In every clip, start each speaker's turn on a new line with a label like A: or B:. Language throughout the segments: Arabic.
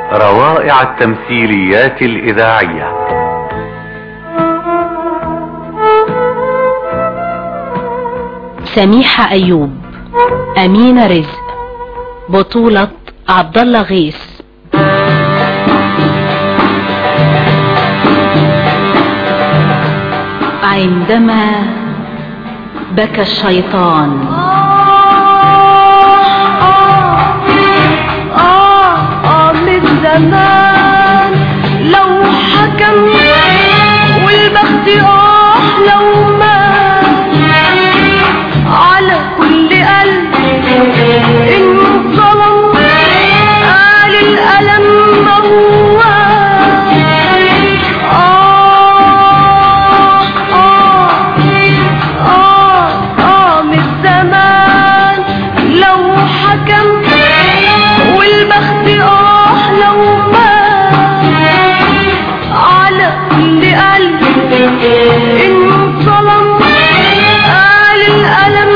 A: روائع التمثيليات الإذاعية.
B: سميحة أيوب، أمينة رزق، بطولة عبد الله غيث. عندما بكى الشيطان.
C: من زمان لو حكم والبخت لو مات على كل قلب انه ظلم، قال الألم موال. من زمان لو حكم والبخت لو مات على كل قلب انه ظلم، قال الألم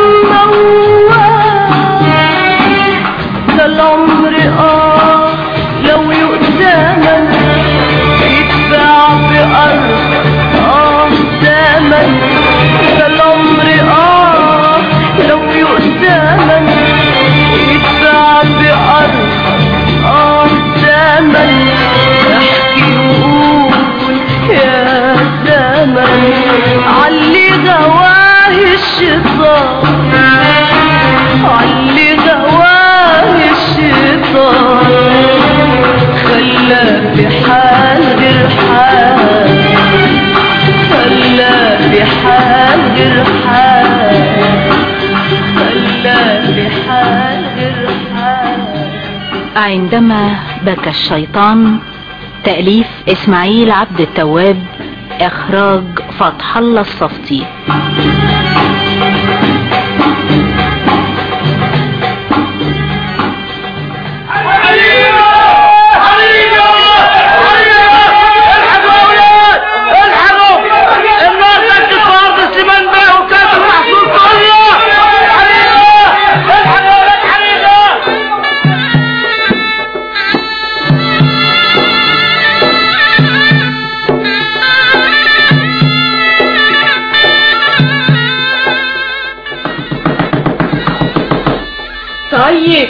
C: موال. ده العمر لو يؤتمن يدفع بأرض ثمن. ده العمر لو يؤتمن يدفع بأرض ثمن. احكي وقول يا زمن علي غواه الشيطان، علي غواه الشيطان، خلى في حال غير حال، خلى في حال غير حال، خلى في حال غير حال.
B: عندما بكى الشيطان، تأليف إسماعيل عبد التواب، إخراج فتح الله الصفتي.
C: طيب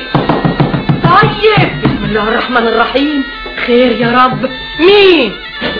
C: بسم الله الرحمن الرحيم. خير يا رب. مين؟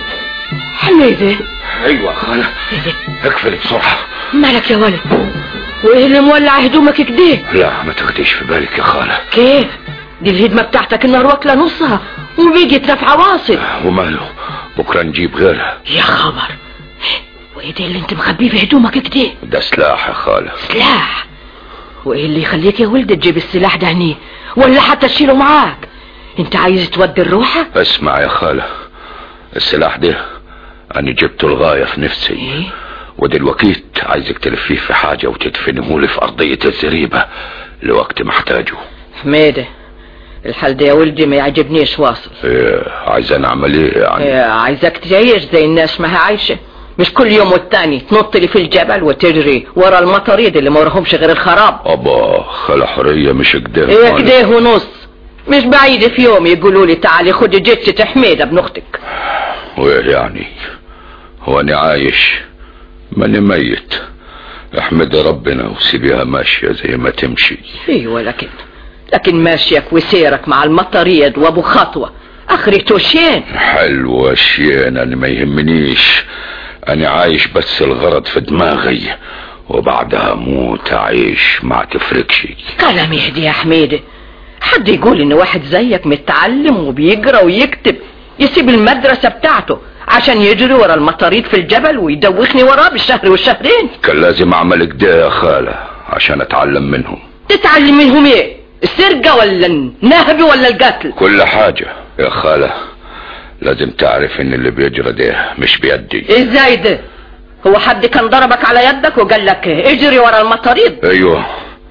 C: حميدة.
D: ايوه خالة. اقفل بسرعة.
C: مالك يا ولد؟ وايه اللي مولع هدومك كده؟
D: لا ما تاخديش في بالك يا خالة.
C: كيف؟ دي الهدمة بتاعتك النار واكلة نصها وبيجي رفع واصل.
D: وماله، بكرة نجيب غيرها.
C: يا خبر، وايه ده اللي انت مخبيه في هدومك كده؟
D: ده سلاح يا خالة.
C: سلاح؟ وايه اللي يخليك يا ولد تجيب السلاح ده هني ولا حتى تشيله معاك؟ انت عايز تودي الروحة؟
D: اسمع يا خالة، السلاح ده انا جبته الغاية في نفسي.
C: ايه؟
D: ودلوقتي عايزك تلفيه في حاجة وتدفنه لي في ارضية الزريبة لوقت محتاجه.
C: حميدة، الحال ده يا ولدي ما يعجبنيش واصل.
D: ايه عايز انا اعمل ايه يعني؟
C: ايه، عايزك تعيش زي الناس ما هي عايشة، مش كل يوم والتاني تنط لي في الجبل وتجري ورا المطاريد اللي ما وراهمش غير الخراب.
D: ابا خلا حرية مش كده.
C: ايه كده ونص، مش بعيد في يوم يقولوا لي تعالي خدي جثة حميدة ابن اختك.
D: وايه يعني؟ هو انا عايش؟ ماني ميت. احمد ربنا وسيبيها ماشية زي ما تمشي.
C: ايوه لكن ماشيك وسيرك مع المطاريد وابو خطوة اخرته شين.
D: حلوة شين، انا ما يهمنيش، انا عايش بس الغرض في دماغي وبعدها موت اعيش ما تفرقش.
C: كلام يهدي يا حميدة، حد يقول ان واحد زيك متعلم وبيقرا ويكتب يسيب المدرسة بتاعته عشان يجري ورا المطاريد في الجبل ويدوخني وراه بالشهر والشهرين؟
D: كان لازم اعمل كده يا خالة عشان اتعلم منهم.
C: تتعلم منهم ايه؟ السرقة ولا النهب ولا القتل؟
D: كل حاجة يا خالة. لازم تعرف ان اللي بيجرى ده مش بيدي.
C: ازاي ده؟ هو حد كان ضربك على يدك وقال لك اجري ورا المطاريد؟
D: ايوه،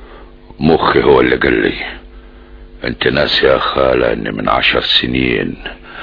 D: مخي هو اللي قال لي. انت ناس يا خالة ان من 10 سنين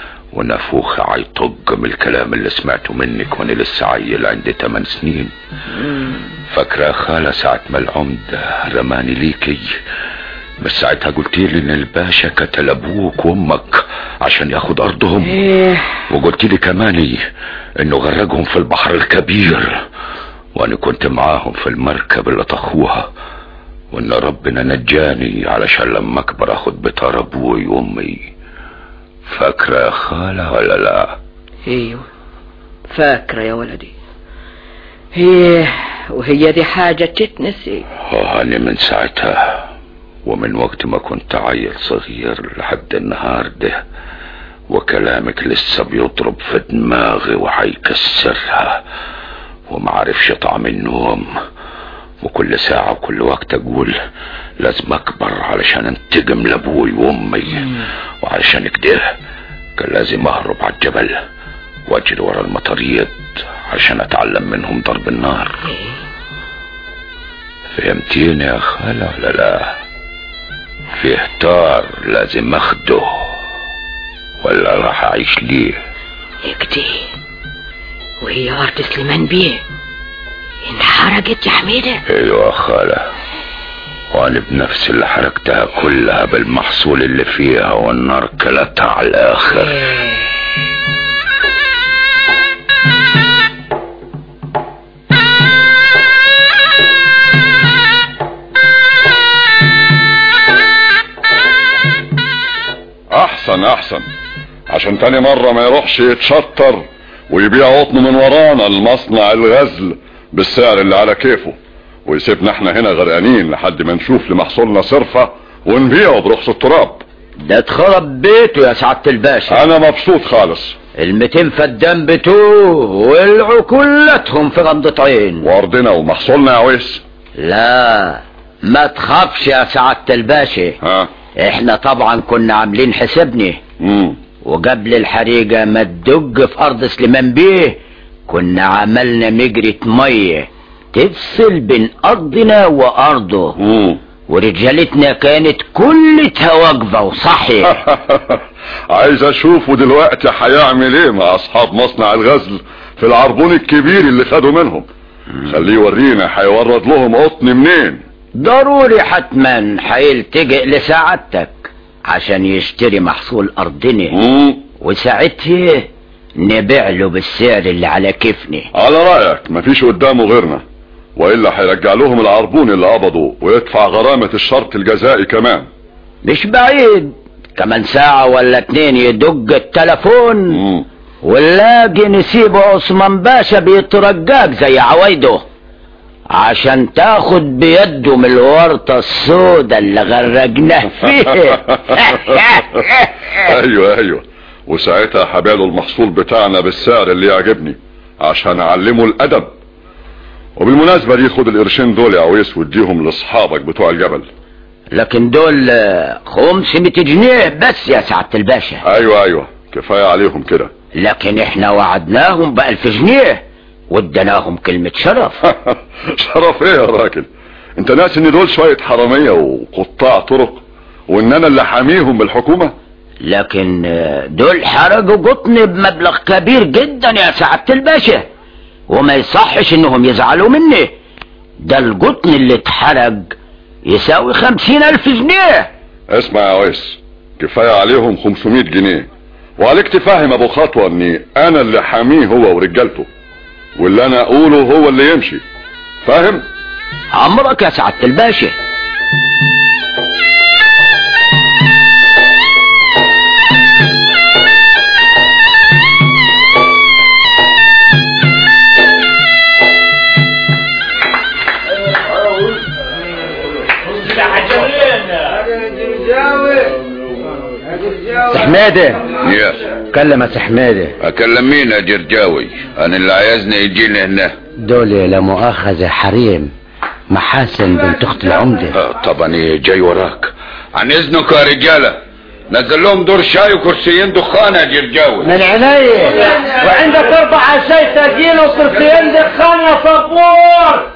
D: ونفوخ عيطق من الكلام اللي سمعته منك وانا لسه عيل عندي 8 سنين. فاكرة يا خالة ساعة ما العمدة رماني ليكي بس ساعتها قلت لي ان الباشا قتل ابوك وامك عشان ياخد ارضهم. وقلت لي كمان انه غرقهم في البحر الكبير، وانا كنت معاهم في المركب اللي طخوها، وان ربنا نجاني علشان لما اكبر اخد بطار ابوي وامي. فاكرة يا خالة ولا لا؟
C: ايوه فاكرة يا ولدي. وهي دي حاجة تتنسي؟
D: انا من ساعتها ومن وقت ما كنت عيل صغير لحد النهار ده وكلامك لسه بيضرب في دماغي وهيكسرها، ومعرفش طعم النوم، وكل ساعة وكل وقت اقول لازم اكبر علشان انتقم لابوي وامي. وعلشان كده كان لازم اهرب على الجبل واجري ورا المطاريد عشان اتعلم منهم ضرب النار. فهمتيني يا خالة ولا لا؟ فيه طار لازم اخده ولا راح اعيش ليه؟
C: اكدي وهي ارض سليمان بيه انحرقت يا حميدة؟
D: ايوه يا خالة، وانا بنفسي اللي حرقتها كلها بالمحصول اللي فيها والنار كلتها على الاخر.
E: احسن عشان تاني مرة ما يروحش يتشطر ويبيع قطن من ورانا المصنع الغزل بالسعر اللي على كيفه، ويسيبنا احنا هنا غرقانين لحد ما نشوف لمحصولنا صرفة ونبيعه برخص التراب.
F: ده اتخرب بيته يا سعادة الباشا.
E: انا مبسوط خالص.
F: 200 فدان بتوه ولعوا كلتهم في غمضة عين.
E: وارضنا ومحصولنا يا ويس.
F: لا ما تخافش يا سعادة الباشا. احنا طبعا كنا عاملين حسابنا. وقبل الحريقة ما تدق في ارض سليمان بيه كنا عملنا مجرة مية تفصل بين ارضنا وارضه. ورجالتنا كانت كلها واقفة وصحي.
E: عايز اشوفه دلوقتي هيعمل ايه مع اصحاب مصنع الغزل في العربون الكبير اللي خدوا منهم. خليه يورينا هيورد لهم قطن منين.
F: ضروري حتما هيلتجئ لسعادتك عشان يشتري محصول ارضنا. وساعتها نبيع له بالسعر اللي على كيفنا.
E: على رأيك مفيش قدامه غيرنا، وإلا هيرجع لهم العربون اللي قبضوا ويدفع غرامة الشرط الجزائي كمان.
F: مش بعيد، كمان ساعة ولا 2 يدق التلفون ونلاقي نسيبه عثمان باشا بيترجاك زي عوايده عشان تاخد بيده من الورطة السوداء اللي غرقناه فيه.
E: ايوه وساعتها هبيعله المحصول بتاعنا بالسعر اللي يعجبني عشان اعلمه الادب. وبالمناسبة دي خد القرشين دول يا عويس واديهم لاصحابك بتوع الجبل.
F: لكن دول 500 جنيه بس يا سعادة الباشا.
E: ايوه كفاية عليهم كده.
F: لكن احنا وعدناهم ب1000 جنيه وادناهم كلمة شرف.
E: شرف ايه يا راجل؟ انت ناسي ان دول شوية حرامية وقطاع طرق وان انا اللي حاميهم بالحكومة؟
F: لكن دول حرقوا قطن بمبلغ كبير جدا يا سعادة الباشا، وما يصحش انهم يزعلوا مني. ده القطن اللي اتحرق يساوي 50,000 جنيه.
E: اسمع يا ويس، كفاية عليهم 500 جنيه، وعليك تفهم ابو خطوة اني انا اللي حاميه هو ورجالته، واللي انا اقوله هو اللي يمشي. فاهم؟
F: عمرك يا سعادة الباشا.
G: حماده
D: يا
G: كلم يا حماده.
D: اكلم مين يا جرجاوي؟ انا اللي عايزني يجيني هنا.
G: دول لا مؤاخذة حريم محاسن بنت اخت العمدة.
D: طبعا جاي وراك. عن اذنك يا رجالة، نزل لهم دور شاي وكرسيين دخان يا جرجاوي.
G: من عينيا. وعندك 4 شاي تاجيل وكرسيين دخان يا صبور.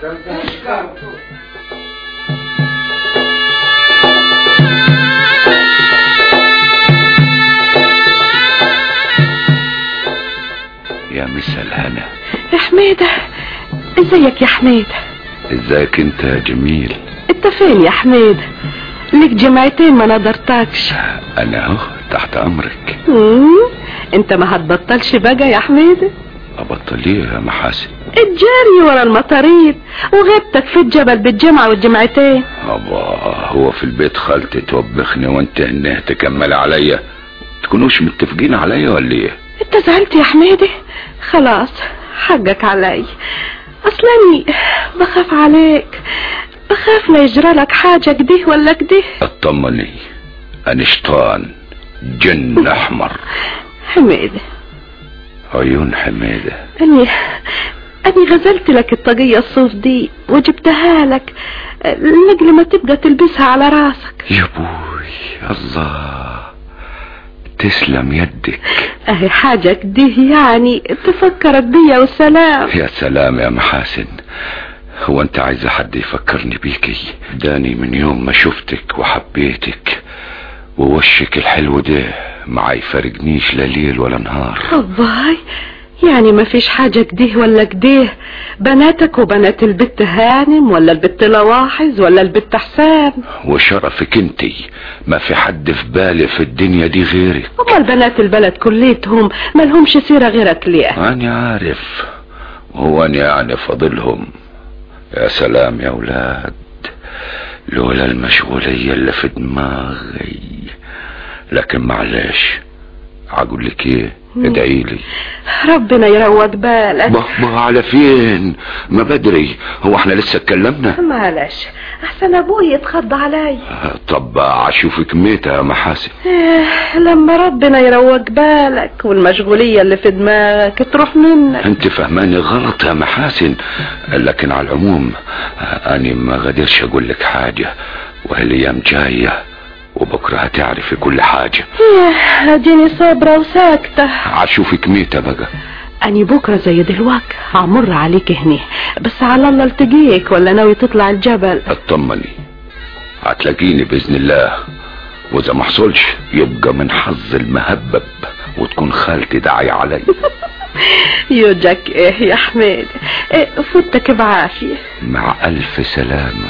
D: يا مسا الهنا.
H: يا حميدة ازيك يا حميدة؟
D: ازيك انت يا جميل؟
H: انت فين يا حميدة؟ لك جمعتين ما نظرتكش.
D: انا اهو تحت امرك.
H: انت ما هتبطلش بقى يا حميدة؟
D: ابطل ليه يا محاسن؟
H: الجري ورا المطاريد وغيبتك في الجبل بالجمعة والجمعتين.
D: هو في البيت خالتي توبخني وانت هنه تكمل عليا، تكونوش متفقين عليا ولا ايه؟
H: انت زعلت يا حميدة؟ خلاص حقك علي، اصلاني بخاف عليك، بخاف لا يجرى لك حاجة كده ولا كده.
D: اطمني، انا شيطان جن احمر.
H: حميدة،
D: عيون حميدة،
H: أني غزلت لك الطاقية الصوف دي وجبتها لك لأجل ما تبقى تلبسها على راسك.
D: يا بوي الله، تسلم يدك.
H: اهي حاجة كده يعني تفكرك بيا والسلام.
D: يا سلام يا محاسن، هو انت عايزة حد يفكرني بيكي؟ داني من يوم ما شفتك وحبيتك ووشك الحلو ده ما يفارقنيش لا ليل ولا نهار.
H: الله، يعني ما فيش حاجة كده ولا كده؟ بناتك وبنات البت هانم ولا البت لواحظ ولا البت حسام؟
D: وشرفك انتي ما في حد في بالي في الدنيا دي غيرك.
H: امال بنات البلد كليتهم ما لهمش سيرة غيرك ليه؟
D: انا عارف، هو انا يعني فاضلهم؟ يا سلام يا ولاد، لولا المشغولية اللي في دماغي. لكن معلش، هقول لك ايه، ادعي لي
H: ربنا يروق بالك.
D: ما على فين؟ ما بدري، هو احنا لسه اتكلمنا؟
H: معلش احسن ابوي يتخض علي.
D: طب اشوفك ميتة يا محاسن.
H: لما ربنا يروق بالك والمشغولية اللي في دماغك تروح منك.
D: انت فهماني غلط يا محاسن، لكن على العموم انا ما قدرش اقول لك حاجة، وهالايام جاية وبكرة هتعرفي كل حاجة.
H: اديني صابرة وساكتة.
D: عشوفك ميتة بقى.
H: اني بكرة زي دلوقتي هعمر عليك هنا، بس على الله التقيك ولا ناوي تطلع الجبل؟
D: اطمني، هتلاقيني باذن الله، واذا ما حصلش يبقى من حظ المهبب وتكون خالتي داعية علي.
H: يوجك ايه يا حميد، فوتك بعافية.
D: مع الف سلامة.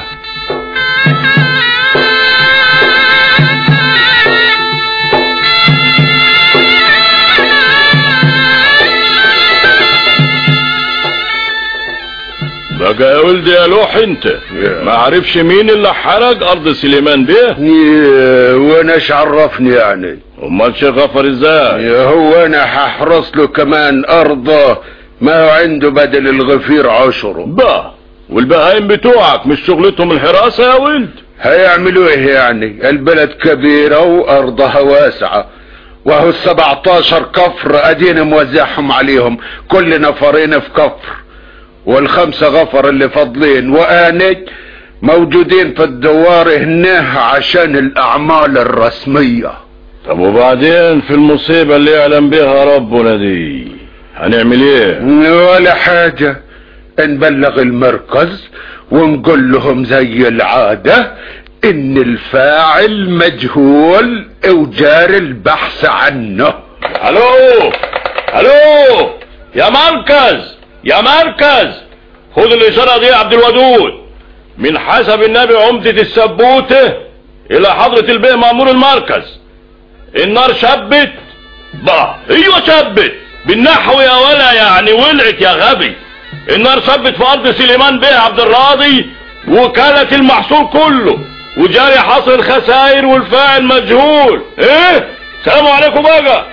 I: بقى يا ولدي يا لوح، انت ما عارفش مين اللي حرق ارض سليمان بيه؟
F: وانا عرفني يعني؟
I: امال شيخ غفر ازاي؟
F: هو انا هحرص له كمان ارضه ما عنده بدل الغفير 10
I: بقى. والبهايم بتوعك مش شغلتهم الحراسة يا ولد؟
F: هيعملوا ايه يعني؟ البلد كبيرة وارضها واسعة، وهو 17 كفر ادينا موزعهم عليهم، كل نفرين في كفر، وال5 غفر اللي فاضلين واني موجودين في الدوار هناه عشان الاعمال الرسمية.
I: طب وبعدين في المصيبة اللي يعلم بها ربنا دي هنعمل ايه؟
F: ولا حاجة، نبلغ المركز ونقول لهم زي العادة ان الفاعل مجهول وجاري البحث عنه.
I: الو الو يا مركز، يا مركز، خذ الاشارة دي يا عبد الودود، من حسب النبي عمدة السبوته الى حضرة البيه مأمور المركز. النار شبت بقى. ايوه شبت بالنحو يا ولا، يعني ولعت يا غبي. النار شبت في ارض سليمان بيه عبد الراضي وكالة المحصول كله، وجاري حصر الخسائر والفاعل مجهول. ايه، سلام عليكم بقى.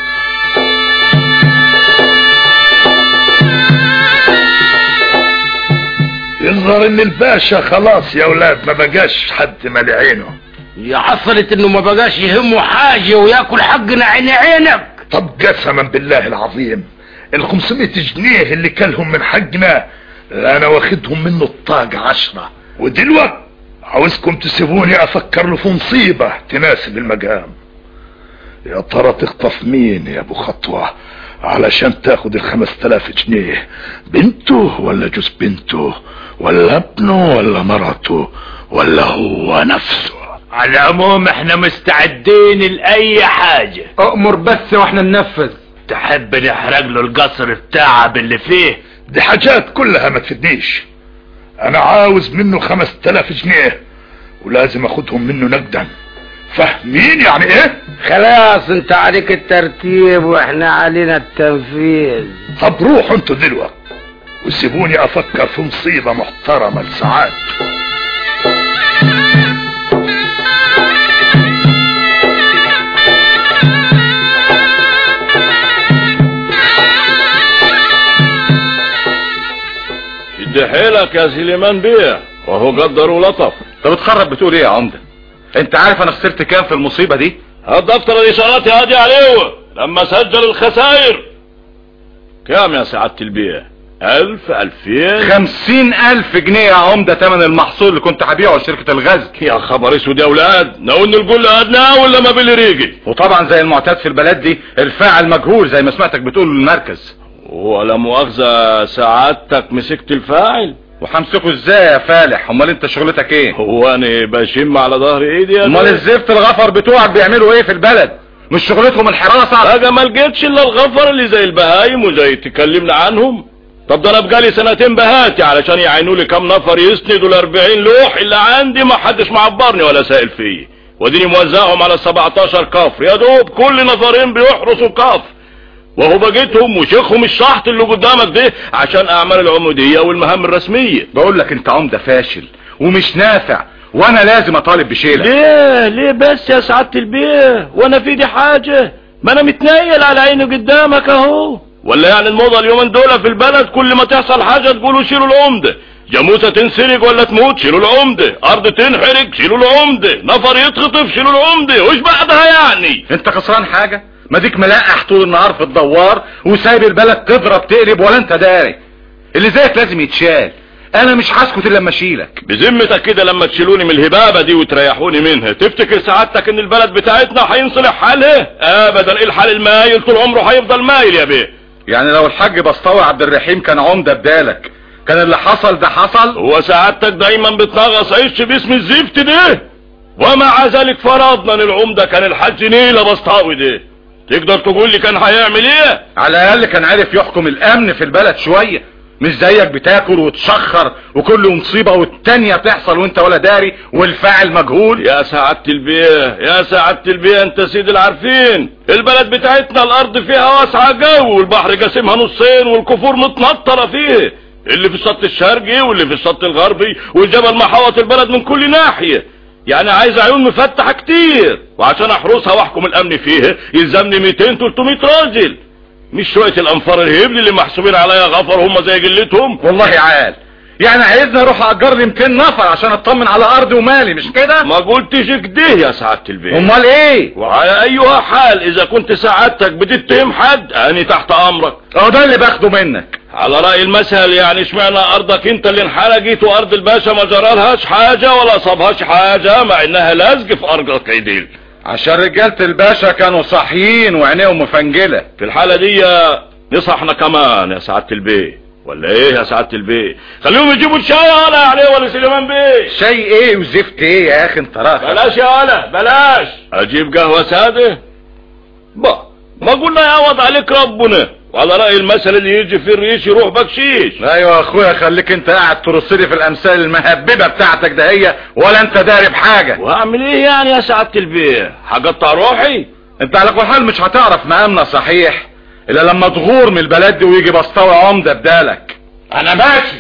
J: يظهر ان الباشا خلاص يا ولاد ما بقاش حد مالي عينه.
K: يا حصلت انه ما بقاش يهمه حاجة وياكل حقنا عين عينك.
J: طب قسما بالله العظيم ال500 جنيه اللي كلهم من حقنا انا واخدهم منه الطاق 10، ودلوقتي عاوزكم تسيبوني افكر له في مصيبة تناسب المقام. يا ترى تخطف مين يا ابو خطوة علشان تاخد ال5000 جنيه؟ بنته ولا جوز بنته ولا ابنه ولا مرته ولا هو نفسه؟
K: على العموم احنا مستعدين لأي حاجة.
G: اؤمر بس واحنا ننفذ.
K: تحب نحرق له القصر بتاعه باللي فيه؟
J: دي حاجات كلها ما تفيدنيش. انا عاوز منه 5000 جنيه ولازم اخدهم منه نقدا. فاهمين يعني ايه؟
K: خلاص انت عليك الترتيب واحنا علينا التنفيذ.
J: طب روحوا انتوا دلوقتي وسيبوني افكر في مصيبة محترمة لسعاد.
I: شد حيلك يا سليمان بيه، وهو قدر ولطف.
L: انت بتخرب بتقول ايه يا عمده؟ انت عارف انا خسرت كام في المصيبه دي؟
I: هات دفتر الاشارات يا هادي عليه لما سجل الخسائر. كام يا سعادة البيه؟ 1000 2000
L: 50,000 جنيه يا عمده تمن المحصول اللي كنت هبيعه لشركه الغزل.
I: يا خبر اسود يا اولاد، نقول الجل قدنا ولا ما بالريجي؟
L: وطبعا زي المعتاد في البلد دي الفاعل مجهول زي ما سمعتك بتقول المركز.
I: ولا مؤاخذة سعادتك مسكت الفاعل؟
L: وهمسكه ازاي يا فالح؟ امال انت شغلتك ايه؟
I: هو انا بشم على ظهر ايدي يا
L: امال الزفت الغفر بتوعك بيعملوا ايه في البلد؟ مش شغلتهم الحراسة؟
I: بقى ما لقيتش الا الغفر اللي زي البهايم وزي تكلمنا عنهم. طب ده انا بقالي سنتين بهاتي علشان يعينوا لي كام نفر يسندوا ال40 لوح اللي عندي، ما حدش معبرني ولا سائل فيه، واديني موزعهم على 17 كفر يا دوب كل نفرين بيحرسوا كفر، وهو بجيتهم وشيخهم الشحط اللي قدامك ده عشان اعمال العمودية والمهام الرسمية.
L: بقول لك انت عمدة فاشل ومش نافع، وانا لازم اطالب بشيلك.
I: ليه بس يا سعادة البيه؟ وانا في دي حاجة؟ ما انا متنيل على عيني قدامك اهو. ولا يعني الموضة اليومين دول في البلد كل ما تحصل حاجة تقولوا شيلوا العمدة، جاموسة تنسرق ولا تموت شيلوا العمدة، ارض تنحرق شيلوا العمدة، نفر يتخطف شيلوا العمدة، وش بعدها يعني؟
L: انت خسران حاجة؟ ما ديك ملقح طول النهار في الدوار وسايب البلد تضرب تقلب ولا انت داري. اللي زيك لازم يتشال، انا مش هسكت الا لما اشيلك.
I: بذمتك كده لما تشيلوني من الهبابة دي وتريحوني منها تفتكر سعادتك ان البلد بتاعتنا هينصلح حالها؟ ابدا. ايه الحال المايل طول عمره هيفضل مايل يا بيه.
L: يعني لو الحاج بسطاوي عبد الرحيم كان عمدة بدالك كان اللي حصل ده حصل؟
I: هو سعادتك دايما بتنغص عيش باسم الزفت ده؟ ومع ذلك فرضنا ان العمدة كان الحاج نيلة بسطاوي ده، تقدر تقول لي كان هيعمل ايه؟
L: على الاقل كان عارف يحكم الامن في البلد شوية، مش زيك بتاكل وتشخر وكل مصيبة والتانية تحصل وانت ولا داري والفاعل مجهول.
I: يا سعادة البيه يا سعادة البيه، انت سيد العارفين البلد بتاعتنا الارض فيها واسعة جو والبحر قاسمها نصين والكفور متنطرة فيه، اللي في الشط الشرقي واللي في الشط الغربي، والجبل محوط البلد من كل ناحية، يعني عايز عيون مفتحة كتير، وعشان احرسها واحكم الامن فيها يلزمني 200 300 راجل، مش شوية الانفار الهبل اللي محسوبين عليا غفر هم زي جلتهم.
L: والله عال، يعني عايزني اروح اجر لي 200 نفر عشان اطمن على ارضي ومالي، مش كده؟
I: ما قلتش كده يا سعادة البيه.
L: امال ايه؟
I: وعلى ايها حال اذا كنت سعادتك بتتهم حد انا تحت امرك.
L: اهو ده اللي باخده منك.
I: على رأي المثل يعني اشمعنى ارضك انت اللي انحرقت وارض الباشا ما جرالهاش حاجة ولا صابهاش حاجة مع انها لازق في ارضك عديل؟
L: عشان رجالة الباشا كانوا صاحيين وعينيهم مفنجلة.
I: في الحالة دي نصحنا كمان يا سعادة البيه، ولا ايه يا سعادة البيه؟ خليهم يجيبوا الشاي ولا عليه ولا سليمان بيه؟
L: شاي ايه وزفت ايه يا اخي انت راخر؟
I: بلاش يا ولا بلاش. اجيب قهوة سادة؟ ما قلنا يعوض عليك ربنا، وعلى رأي المثل اللي يجي في الريش يروح بكشيش.
L: ايوه يا اخويا، خليك انت قاعد ترصلي في الامثال المهببة بتاعتك ده هي ولا انت داري بحاجة.
I: واعمل ايه يعني يا سعادة البيه؟ هقطع روحي؟
L: انت على كل حال مش هتعرف مقامنا صحيح الا لما تغور من البلد دي ويجي بسطاوي عمدة بدالك.
I: انا ماشي.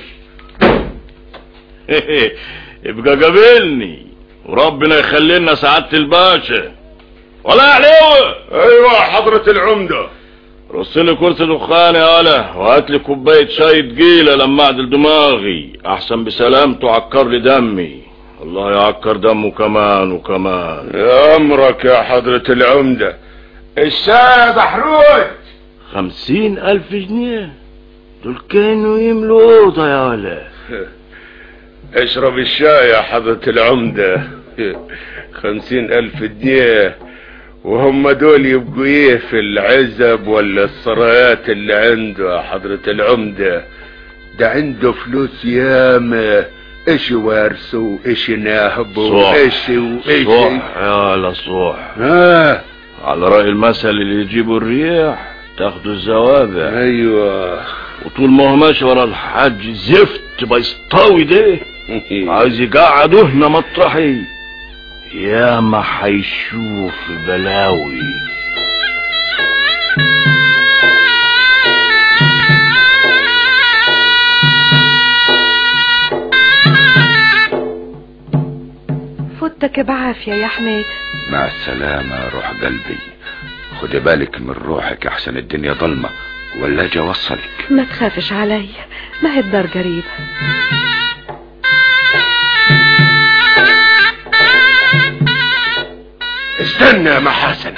I: ابقى قابلني وربنا يخلينا سعادة الباشا. ولا عليه؟
M: ايوه حضرة العمدة.
I: رصلي كرسي دخان يا ولا وهات لي كوبايه شاي تقيله لما اعدل دماغي احسن بسلامته عكر لي دمي. الله يعكر دمه كمان وكمان.
M: يا امرك يا حضرة العمدة. الشاي يا بحروج.
I: 50,000 جنيه دول كانوا يملوا اوضه يا ولا.
M: اشرب الشاي يا حضرة العمدة. 50,000 جنيه وهم دول يبقوا ايه في العزب ولا الثريات اللي عنده يا حضرة العمدة؟ ده عنده فلوس ياما، ايش وارثه وايش ناهبه وايش وايش.
I: صح يا صح. على رأي المثل اللي يجيبوا الريح تاخدوا الزوابع.
M: ايوه.
I: وطول ما هو ماشي ورا الحاج زفت بيسطاوي ده عايز يقعدوا هنا مطرحي يا ما حيشوف بلاوي.
H: فوتك بعافية يا حميد.
D: مع السلامة يا روح قلبي، خدي بالك من روحك احسن الدنيا ظلمة ولا اجي اوصلك.
H: ما تخافش علي، ما هي الدار قريبة.
M: استنى يا محاسن.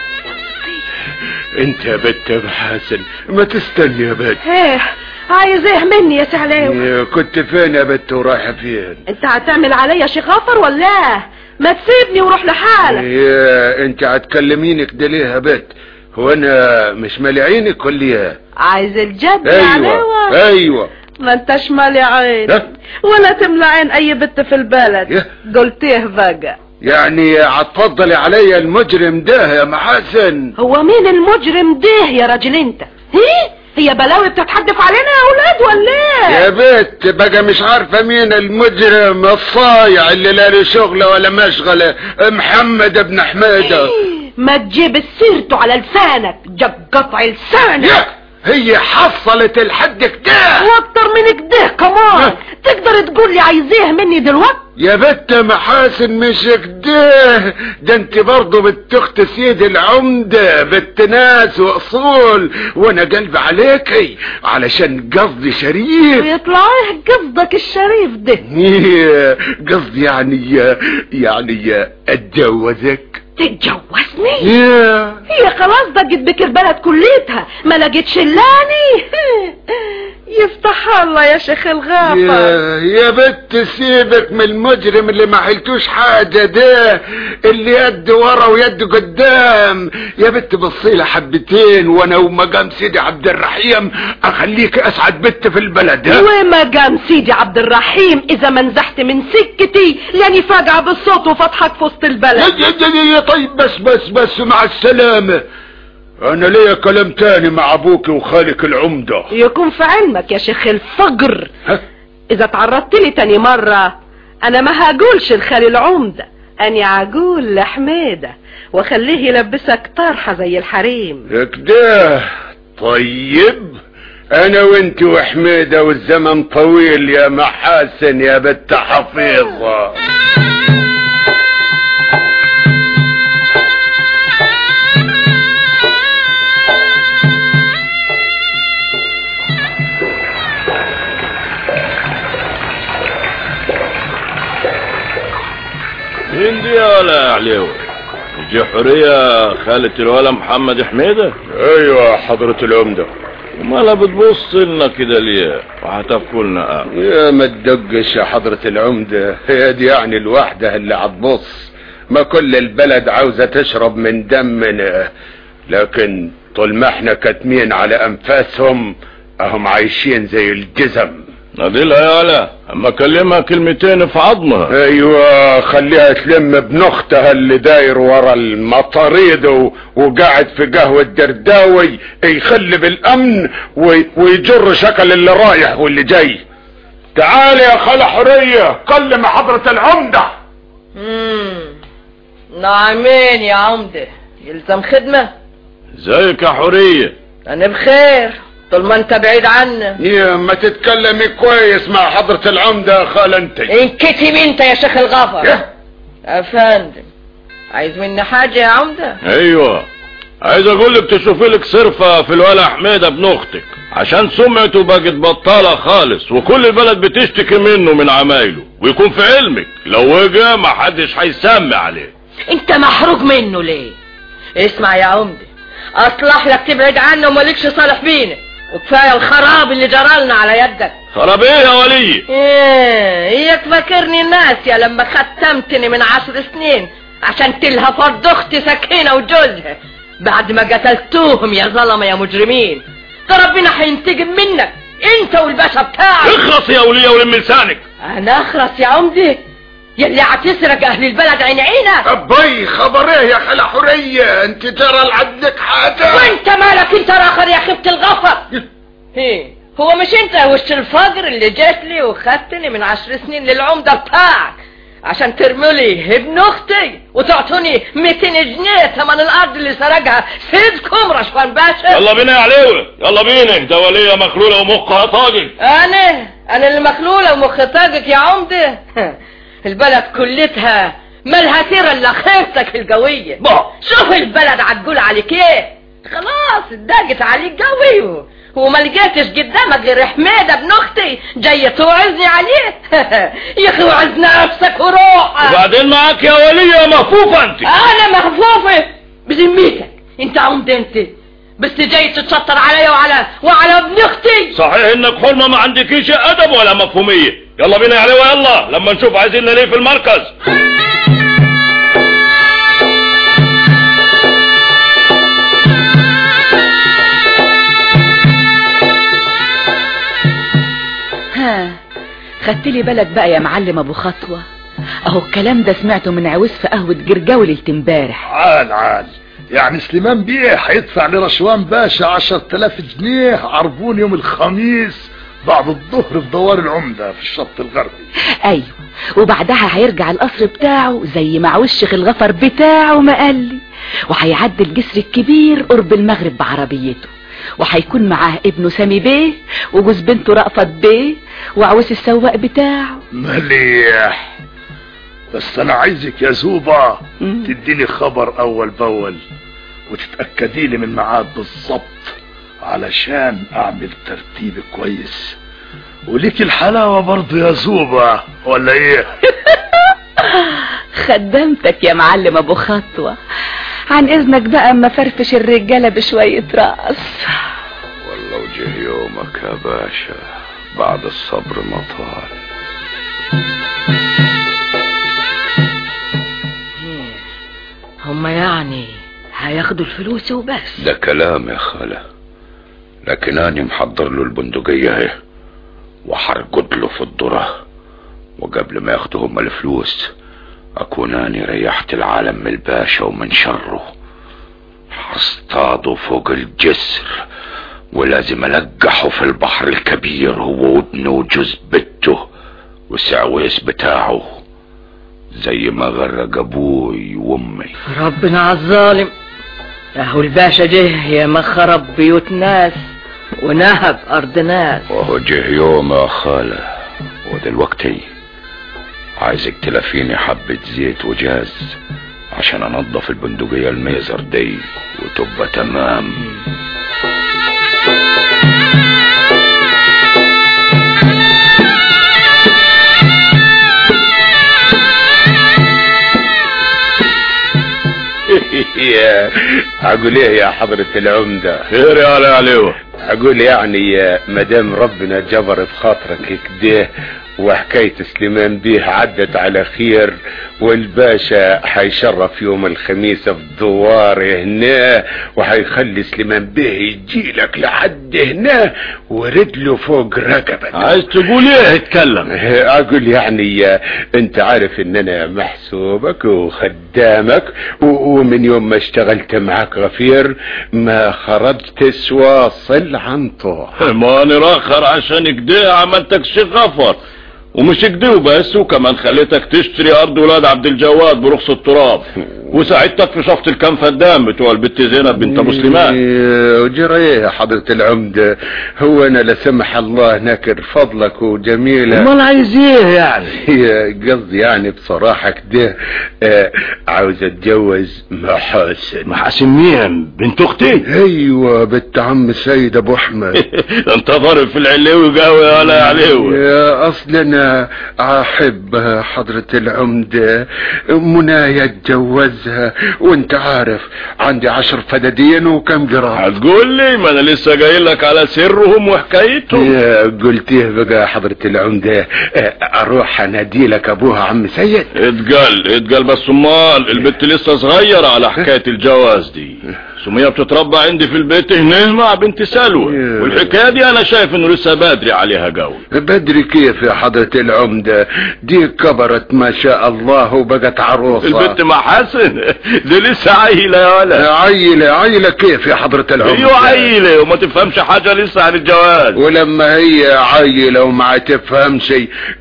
M: انت يا بت يا محاسن، ما تستني يا بت.
H: ايه عايز ايه مني يا سعلاوي؟
M: كنت فين يا بت ورايحة فين؟
H: انت هتعمل عليا شغافر ولا ما تسيبني وروح لحالك؟
M: انت هتكلميني كده ليه يا بت؟ هو انا مش مالي عينك ولا ايه؟
H: عايز الجد يا علاوة؟
M: ايوه
H: ما انتش مالي عين ولا تملى عين اي بنت في البلد. قلت ايه بقى؟
M: يعني هتفضلي عليا المجرم ده يا محاسن؟
H: هو مين المجرم ده يا راجل انت؟ هي بلاوي بتتحدف علينا يا اولاد ولا ايه؟
M: يا بنت بقى مش عارفه مين المجرم الصايع اللي لا له شغله ولا مشغله؟ محمد ابن حميده.
H: ما تجيب سيرته على لسانك، جاب قطع لسانك.
M: هي حصلت لحد كده
H: واكتر من كده كمان. تقدر تقول لي عايزيه مني دلوقتي؟
M: يا بت محاسن مش كده، ده انت برضه بنت اخت سيد العمده، بنت ناس واصول، وانا قلبي عليكي علشان قصدي شريف.
H: ويطلع ايه قصدك الشريف ده؟
M: قصدي يعني اتجوزك.
H: تتجوزني؟ هي خلاص ضجت بك البلد كليتها، ما لقيتش اللاني. يفتح الله يا شيخ الغافر.
M: يا بت سيبك من المجرم اللي ما حلتوش حاجة ده، اللي يد ورا ويد قدام. يا بت بصيلة حبتين وانا ومقام سيدي عبد الرحيم اخليك اسعد بت في البلد.
H: ومقام سيدي عبد الرحيم اذا ما نزحت من سكتي لاني فاجعة بالصوت وفتحك في وسط البلد.
M: طيب بس مع السلامة. انا ليا كلام تاني مع ابوك وخالك العمدة.
H: يكون في علمك يا شيخ الفقر، اذا تعرضت لي تاني مرة انا ما هقولش لخالي العمدة، اني هقول لحميدة واخليه يلبسك طرحة زي الحريم.
M: كده طيب، انا وانت وحميدة والزمن طويل يا محاسن يا بنت حفيظة.
I: مين دي يا ولا عليوي؟ دي حورية خالة الولا محمد حميدة؟
M: ايوه حضرة العمدة.
I: ومالا بتبص لنا كده ليه وهتاكلنا؟
M: يا ما تدقش يا حضرة العمدة، هي دي يعني الواحدة اللي هتبص؟ ما كل البلد عاوزة تشرب من دمنا، لكن طول ما احنا كاتمين على انفاسهم اهم عايشين زي الجزم.
I: ناديلها يا ولا، اما اكلمها كلمتين في عظمها.
M: ايوه خليها تلم ابن اختها اللي داير ورا المطاريد وقاعد في قهوة درداوي يخلي بالامن ويجر شكل اللي رايح واللي جاي. تعالي يا خالة حورية كلم حضرة العمدة.
C: نعمين يا عمدة، يلزم خدمة.
I: ازيك يا حورية؟
C: انا بخير طول ما انت بعيد عنا.
M: يا ما تتكلمي كويس مع حضرة العمدة يا خالة انت.
C: انكتم انت يا شيخ الغفر. يا فندم عايز مني حاجة يا عمدة؟
I: ايوه عايز اقول لك تشوفي لك صرفة في الولا حميدة ابن اختك، عشان سمعته بقت بطالة خالص وكل البلد بتشتكي منه من عمايله، ويكون في علمك لو وجه ما حدش هيسمع عليه.
C: انت محروق منه ليه؟ اسمع يا عمدة، اصلح لك تبعد عنه ومالكش صالح بينا، وكفاية الخراب اللي جرالنا على يدك.
I: خراب ايه يا ولي؟
C: اياك فاكرني ناسية لما ختمتني من 10 سنين عشان تلهف ارض اختي سكينة وجوزها بعد ما قتلتوهم يا ظلمة يا مجرمين. ده ربنا هينتقم منك انت والباشا بتاعك.
I: اخلص يا ولية ولم لسانك.
C: انا اخلص يا عمدي يلي هتسرق اهل البلد عين عينك.
M: ابي خبر ايه يا خالة حورية؟ انت جرى لعندك حاجة؟
C: وانت مالك انت راخر يا خبت الغفر؟ هو مش انت وش الفقر اللي جات لي وخدتني من 10 سنين للعمدة بتاعك عشان ترملي ابن اختي وتعطوني 200 جنيه ثمن الارض اللي سرقها سيدكم رشوان باشا.
I: يلا بينا يا عليوي، يلا بينا. ده وليه مخلوله ومخها طاقك.
C: انا اللي مخلوله ومخي طاقك يا عمده. البلد كلتها مالها تيرا الا خيرتك القويه. شوف البلد عتقول عليك ايه. خلاص اتضاقت عليك قوي وما لقيتش قدامك غير حميده ابن اختي جاي توعزني عليه. يا اخي وعز نفسك وروح.
I: وبعدين معاك يا وليه مهفوفه انت.
C: انا مهفوفه بذمتك انت عمده انت بس جاي تتشطر عليا وعلى ابن اختي.
I: صحيح انك حلمه ما عندكيش ادب ولا مفهوميه. يلا بينا يا عليوي، يلا لما نشوف عايزيننا ليه في المركز.
B: خدت لي بالك بقى يا معلم ابو خطوة؟ اهو الكلام ده سمعته من عويس في قهوة جرجاوي ليلة امبارح.
J: عال يعني سليمان بيه هيدفع لرشوان باشا 10,000 جنيه عربون يوم الخميس بعد الظهر في دوار العمدة في الشط الغربي.
B: ايوه، وبعدها هيرجع القصر بتاعه زي ما عويس شيخ الغفر بتاعه ما قال لي، وهيعدي الجسر الكبير قرب المغرب بعربيته، وهيكون معاه ابنه سامي بيه وجوز بنته رأفت بيه وعويس السواق بتاعه.
J: مليح، بس انا عايزك يا زوبة تديني خبر اول باول وتتأكدي لي من ميعاد بالظبط علشان اعمل ترتيب كويس. وليك الحلاوة برضو يا زوبة ولا ايه؟
B: خدمتك يا معلم ابو خطوة. عن اذنك بقى اما فرفش الرجالة بشوية رأس.
D: والله وجه يومك يا باشا بعد الصبر مطال.
C: هما يعني هياخدوا الفلوس وبس؟
D: ده كلام يا خالة، لكن اني محضر له البندقية اهي وحرقد له في الذرة، وقبل ما ياخدوا هما الفلوس اكون اني ريحت العالم من الباشا ومن شره. هصطاده فوق الجسر ولازم القحه في البحر الكبير هو وابنه وجوز بنته والسعويس بتاعه زي ما غرق ابوي وامي.
C: ربنا عالظالم، اهو الباشا جه يا ما خرب بيوت ناس ونهب ارض ناس.
D: وهو جه يوم يا خالة، ودلوقتي عايزك تلفيني حبة زيت وجاز عشان انضف البندقية الميزر دي وتبقى تمام.
M: اقول ايه يا حضرة العمدة؟
I: خير يا عليوي.
M: اقول يعني مدام ربنا جبر في خاطرك كده وحكاية سليمان بيه عدت على خير، والباشا حيشرف يوم الخميس في دوار هنا وحيخلي سليمان بيه يجيلك لحد هنا ورجله فوق رقبتك.
I: عايز تقول ايه؟ اتكلم.
M: اقول يعني انت عارف ان انا محسوبك وخدامك، ومن يوم ما اشتغلت معاك غفير ما خرجت سواصل عن طوح.
I: ما انا راخر عشان كده عملتك شيخ غفر، ومش كده بس وكمان خليتك تشتري ارض ولاد عبد الجواد برخص التراب، وساعدتك في شفط الكام فدان بتوع البت زينب بنت ابو سليمان.
M: وجرى ايه يا حضرة العمدة؟ هو انا لا سمح الله نكر فضلك وجميلة؟
K: امال عايز ايه يعني؟
M: قصدي يعني بصراحة كده عاوز اتجوز
I: محاسن مين؟ بنت اختي؟
M: ايوه بنت عم سيد ابو احمد.
I: انت ضارب في العلوي قوي ولا يا علوي؟
M: يا اصلنا احب حضرة العمدة منايا اتجوزها، وانت عارف عندي 10 فدادين وكم جرام.
I: هتقول لي ما انا لسه جاي لك على سرهم وحكايتهم.
M: يا قلتيه بقى حضرة العمدة اروح انادي لك ابوها عم سيد.
I: اتقال بس امال البت لسه صغيرة على حكاية الجواز دي. سمية بتتربى عندي في البيت هنا مع بنت سلوى، والحكاية دي انا شايف انه لسه بدري عليها قوي.
M: بدري كيف يا حضرة العمدة؟ دي كبرت ما شاء الله وبقت عروسة.
I: البنت محاسن دي لسه عيلة يا ولد.
M: عيلة كيف يا حضرة العمدة؟
I: ايوه عيلة وما تفهمش حاجة لسه عن الجواز.
M: ولما هي عيلة وما تفهمش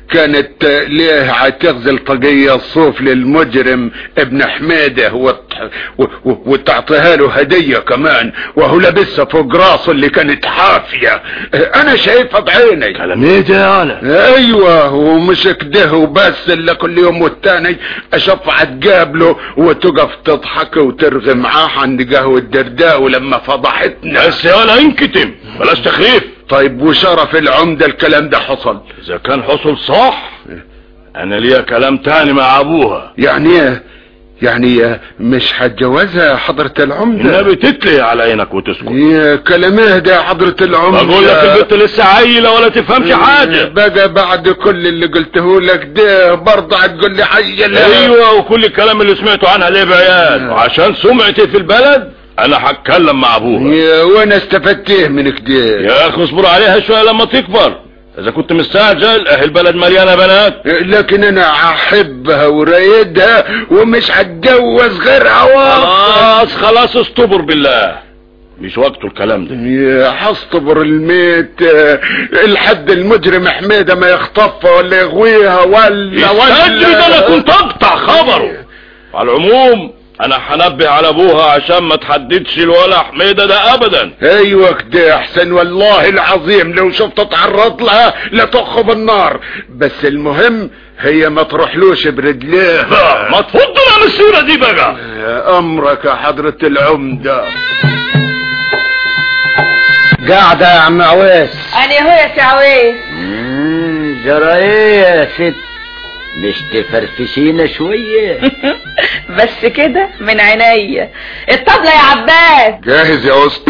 M: كانت ليه هتغزل طاقية الصوف للمجرم ابن حميدة وتعطيها له هدية كمان، وهو لابسها فوق راسه اللي كانت حافية. انا شايفها بعيني.
I: كلام ايه ده انا؟
M: ايوه، ومش كده وبس، الا كل يوم والتاني اشوفها تقابله وتقف تضحك وترغي معاه عند قهوة درداء، ولما فضحتنا.
I: بس يا ولا انكتم بلاش تخريف.
M: طيب وشرف العمدة الكلام ده حصل؟
I: اذا كان حصل صح انا ليا كلام تاني مع ابوها.
M: يعني مش هتجوزها حضرة العمدة؟
I: النبي تتلي على عينك وتسكت.
M: يا كلام اهدى يا حضرة العمدة.
I: بقول لك البنت لسه عيلة ولا تفهمش حاجة.
M: بقى بعد كل اللي قلته لك ده برضه هتقول لي عيلة؟
I: ايوه، وكل الكلام اللي سمعته عنها ليه بعيال، وعشان سمعتي في البلد انا هتكلم مع ابوها.
M: وانا استفدت ايه من كده؟
I: يا اخي اصبر عليها شوية لما تكبر. اذا كنت مستعجل اهي البلد مليانة بنات.
M: لكن انا هحبها ورايدها ومش هتجوز غيرها.
I: خلاص استبر بالله، مش وقته الكلام ده.
M: هستبر الميت لحد المجرم حميدة ما يخطفها ولا يغويها ولا
I: ده انا كنت اقطع خبره. على العموم انا هنبه على ابوها عشان ما تحددش الولا حميدة ده ابدا.
M: ايوه كده احسن، والله العظيم لو شفت اتعرض لها لتخب النار. بس المهم هي ما تروحلوش برجليها.
I: ما تفضل عن السيرة دي بقى.
M: امرك يا حضرة العمدة.
F: قاعدة يا عم عويس.
B: انا هو يا سي عويس.
F: جرى ايه يا ست؟ مش تفرفشينا شوية؟
B: بس كده من عينيا. الطبلة يا عباس.
E: جاهز يا اسطى.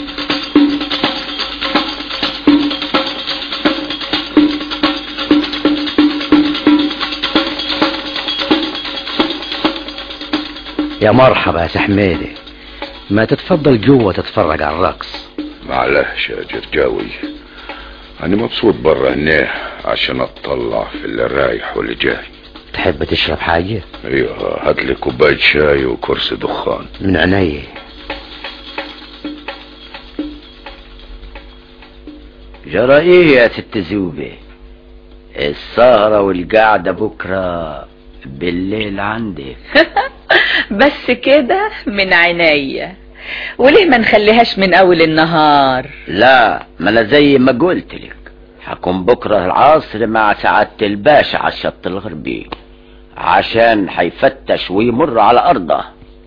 F: يا مرحبا يا سحميدي، ما تتفضل جوه تتفرج على الرقص.
D: معلش يا جرجاوي، انا مبسوط برا هنا عشان اطلع في اللي رايح واللي جاي.
F: تحب تشرب حاجة؟
D: ايوه، هاتلي كوباية شاي وكرسي دخان.
F: من عيني. جرى ايه يا ست زوبة؟ السهرة والقعدة بكرة بالليل عندك.
B: بس كده من عينيا. وليه ما نخليهاش من اول النهار؟
F: لا، ما انا زي ما قلت لك حكون بكرة العصر مع سعادة الباشا على الشط الغربي عشان حيفتش ويمر على ارضه.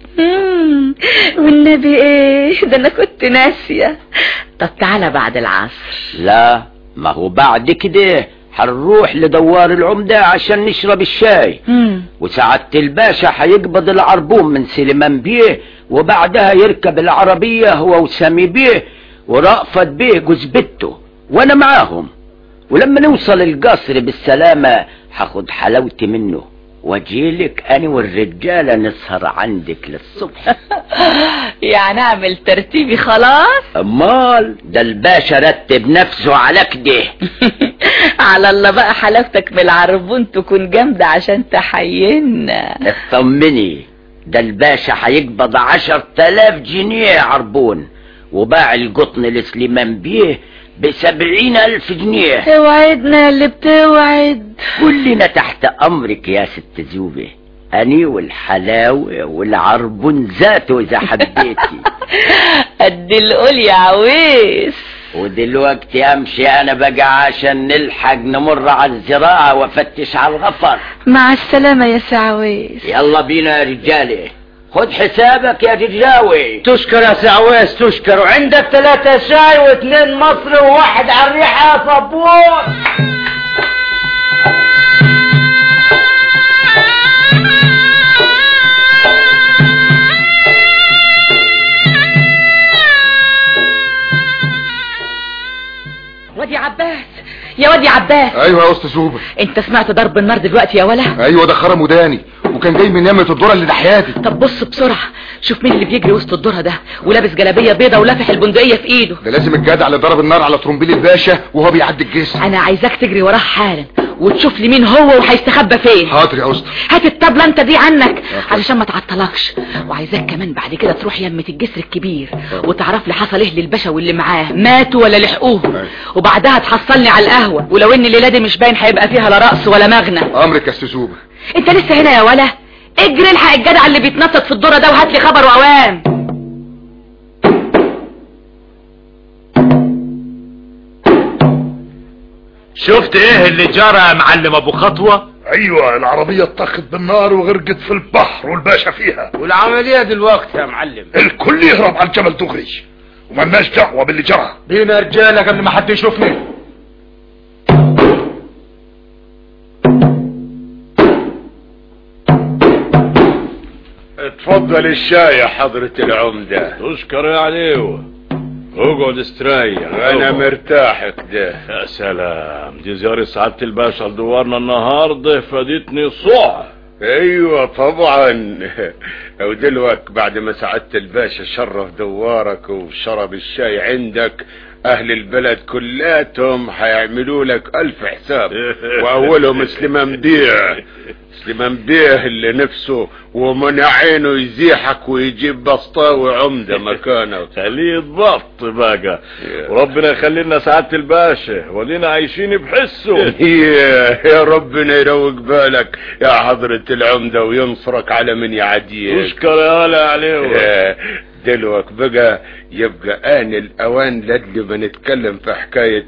B: والنبي ايه ده، انا كنت ناسية. طب تعالى بعد العصر.
F: لا، ما هو بعد كده هنروح لدوار العمدة عشان نشرب الشاي. وسعادة الباشا هيقبض العربون من سليمان بيه، وبعدها يركب العربية هو وسامي بيه ورأفت بيه جوز بنته وانا معاهم. ولما نوصل القصر بالسلامة هاخد حلاوتي منه واجيلك انا والرجالة نسهر عندك للصبح.
B: يعني اعمل ترتيبي خلاص؟
F: امال ده الباشا رتب نفسه على كده.
B: على الله بقى حلاوتك من العربون تكون جامدة عشان تحيينا.
F: اطمني، ده الباشا هيقبض 10,000 جنيه عربون، وباع القطن لسليمان بيه ب70,000 جنيه.
B: اوعدنا اللي بتوعد.
F: كلنا تحت امرك يا ست زوبة، اني والحلاوة والعربون ذاته اذا حبيتي.
B: قد القول يا عويس.
F: ودلوقتي امشي انا بقى عشان نلحق نمر على الزراعة وافتش على الغفر.
B: مع السلامة يا سعويس.
F: يلا بينا يا رجالي، خد حسابك يا جرجاوي.
G: تشكر يا سعويس تشكر. وعندك 3 شاي و2 مصري و1 على الريحة يا صبور.
B: وادي عباس، يا وادي عباس.
L: ايوه يا استاذ زوبة.
B: انت سمعت ضرب النار دلوقتي يا ولا؟
L: ايوه، ده خرم وداني وكان جاي من يمة الذرة اللي ناحيتي.
B: طب بص بسرعة شوف مين اللي بيجري وسط الذرة ده ولابس جلابية بيضة ولافح البندقية في ايده.
L: ده لازم الجدع اللي ضرب النار على طرمبيل الباشا وهو بيعدي الجسم.
B: انا عايزاك تجري وراه حالا وتشوف لي مين هو وهيستخبى فين.
N: حاضر يا اسطى.
B: هات الطبلة انت دي عنك علشان ما تعطلكش، وعايزاك كمان بعد كده تروح يمة الجسر الكبير وتعرف لي حصل ايه للباشا واللي معاه، ماتوا ولا لحقوهم، وبعدها تحصلني على القهوة، ولو ان الليلة دي مش باين هيبقى فيها لا رقص ولا مغنى.
N: امرك يا استاذوبة.
B: انت لسه هنا يا ولا؟ اجري الحق الجدع اللي بيتنطط في الدورة ده وهات لي خبر وعوام.
I: شفت ايه اللي جرى يا معلم ابو خطوة؟
J: ايوه، العربية اتطخت بالنار وغرقت في البحر والباشا فيها.
K: والعملية دلوقتي يا معلم
J: الكل يهرب على الجبل دغري ومالناش دعوة باللي جرى.
L: بينا رجالة قبل ما حد يشوفني.
M: اتفضل الشاي يا حضرة العمدة.
I: تشكر يا عليوة، اقعد استريح.
M: انا مرتاح كده.
I: يا سلام، دي زيارة سعادة الباشا لدوارنا النهاردة فادتني صح.
M: ايوه طبعا. ودلوقتي بعد ما سعادة الباشا شرف دوارك وشرب الشاي عندك، اهل البلد كلاتهم هيعملوا لك 1000 حساب. واولهم سليمان بيه اللي نفسه ومنع عينه يزيحك ويجيب بسطاوي عمدة مكانه.
I: خليه يتبط بقى، وربنا يخلي لنا سعادة الباشا ودينا عايشين بحسه.
M: يا ربنا يروق بالك يا حضرة العمدة وينصرك على من يعديك.
I: تشكر يا هلا عليه.
M: دلوقتي بقى يبقى آن الأوان لدل ما نتكلم في حكاية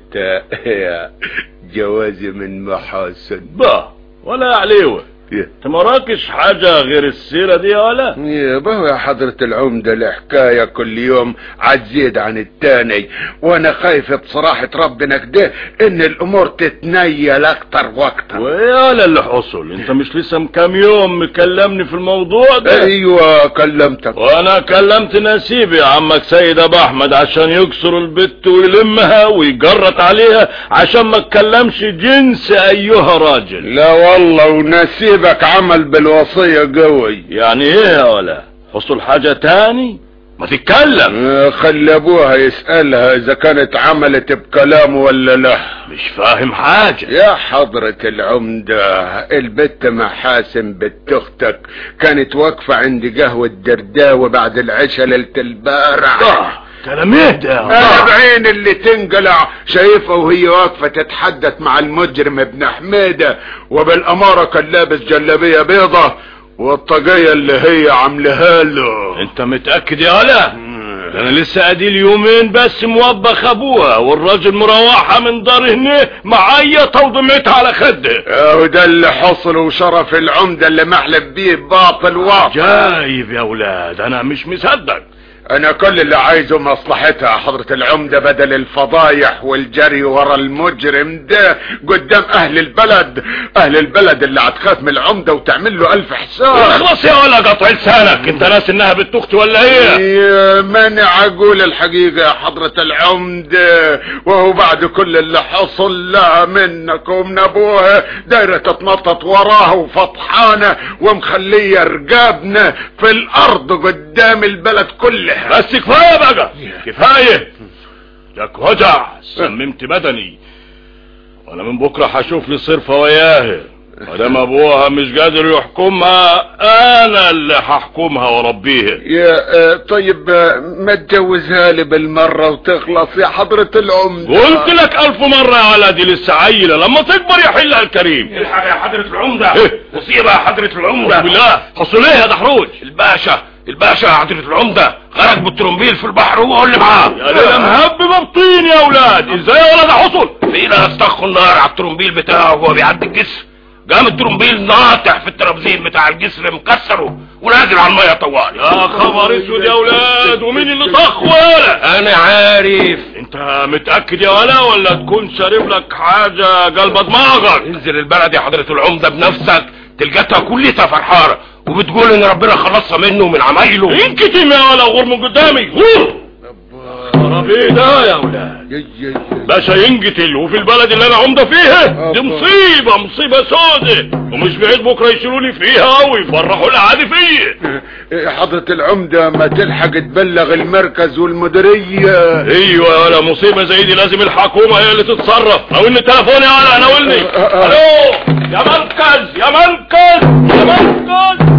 M: جوازي من محاسن.
I: ولا عليوة انت مراكش حاجة غير السيرة دي ولا؟
M: يا حضرة العمدة الحكاية كل يوم عتزيد عن التاني، وانا خايف بصراحة ربنا كده ان الامور تتنيل اكتر واكتر.
I: ويالا اللي حصل، انت مش لسه كام يوم مكلمني في الموضوع ده؟
M: ايوه كلمتك،
I: وانا كلمت نسيبي عمك سيد ابو احمد عشان يكسر البت ويلمها ويجرط عليها عشان ما تكلمش جنس ايها راجل.
M: لا والله ونسيب بك عمل بالوصية قوي.
I: يعني ايه يا ولا؟ حصل حاجة تاني؟ ما تتكلم.
M: خلي ابوها يسألها اذا كانت عملت بكلامه ولا لا.
I: مش فاهم حاجة
M: يا حضرة العمدة. البت محاسن بنت اختك كانت واقفة عند قهوة درداوي بعد العشاء ليلة البارح.
I: كلام ايه ده؟
M: انا بعين اللي تنقلع شايفها وهي واقفة تتحدث مع المجرم ابن حميدة، وبالامارة كان لابس جلابية بيضة والطاقية اللي هي عاملها له.
I: انت متأكد يا هلا؟ انا لسه قديل يومين بس موبخ ابوها والراجل مروحها من دار هنا معيطة وضميتها على خده.
M: وده اللي حصل وشرف العمدة اللي محلف بيه باطل واضح.
I: جايب يا ولاد، انا مش مصدق.
M: انا كل اللي عايزه مصلحتها حضرة العمدة بدل الفضايح والجري ورا المجرم ده قدام اهل البلد اللي هتخاف من العمدة وتعمل له 1000 حساب.
I: اخلص يا ولا قطع لسانك، انت ناس انها بنت اختي ولا ايه؟
M: مانع اقول الحقيقة يا حضرة العمدة، وهو بعد كل اللي حصل لها منك ومن ابوها دايرة تتنطط وراها وفطحانة ومخلية رقابنا في الارض قدام البلد كلها.
I: بس كفاية بقى، كفاية لك وجع سممت بدني، وانا من بكرة هشوف لي صرفة وياها. مادام ابوها مش قادر يحكمها انا اللي هحكمها واربيها.
M: يا طيب ما تجوزها لي بالمرة وتخلص يا حضرة العمدة.
I: قلت لك 1000 مرة يا ولدي، لسه عيلة لما تكبر يحلها الكريم.
K: الحق يا حضرة العمدة. مصيبة يا حضرة العمدة.
I: بالله حصل ايه يا دحروج؟
K: الباشا يا حضرة العمدة غرق بالترمبيل في البحر وهو اللي معاه.
I: يا ليلة مهب بطين يا اولاد، ازاي يا ولد حصل؟
K: فينا استخوا النار على الترمبيل بتاعه وهو بيعدي الجسر، قام الترمبيل ناطح في الترابزين بتاع الجسر مكسره ونازل على الميه طوال.
I: يا خبر اسود يا اولاد، ومين اللي طخ ولا؟
K: انا عارف.
I: انت متأكد يا ولا تكون شارب لك حاجة قلب دماغك؟
K: انزل البلد يا حضرة العمدة بنفسك تلقتها كلها فرحانة وبتقول ان ربنا خلصها منه ومن عمايله.
I: انكتم يا ولا غور من قدامي غور. عربي ده يا ولاد باشا ينقتل وفي البلد اللي انا عمده فيها دي مصيبة سودة، ومش بعيد بكره يشيلوني فيها ويفرحوا العادي فيا.
M: حضرة العمدة ما تلحق تبلغ المركز والمديرية.
I: ايوه ولا مصيبة زي دي لازم الحكومة هي اللي تتصرف. ناولني تليفوني انا ناولني. الو يا مركز يا مركز يا مركز.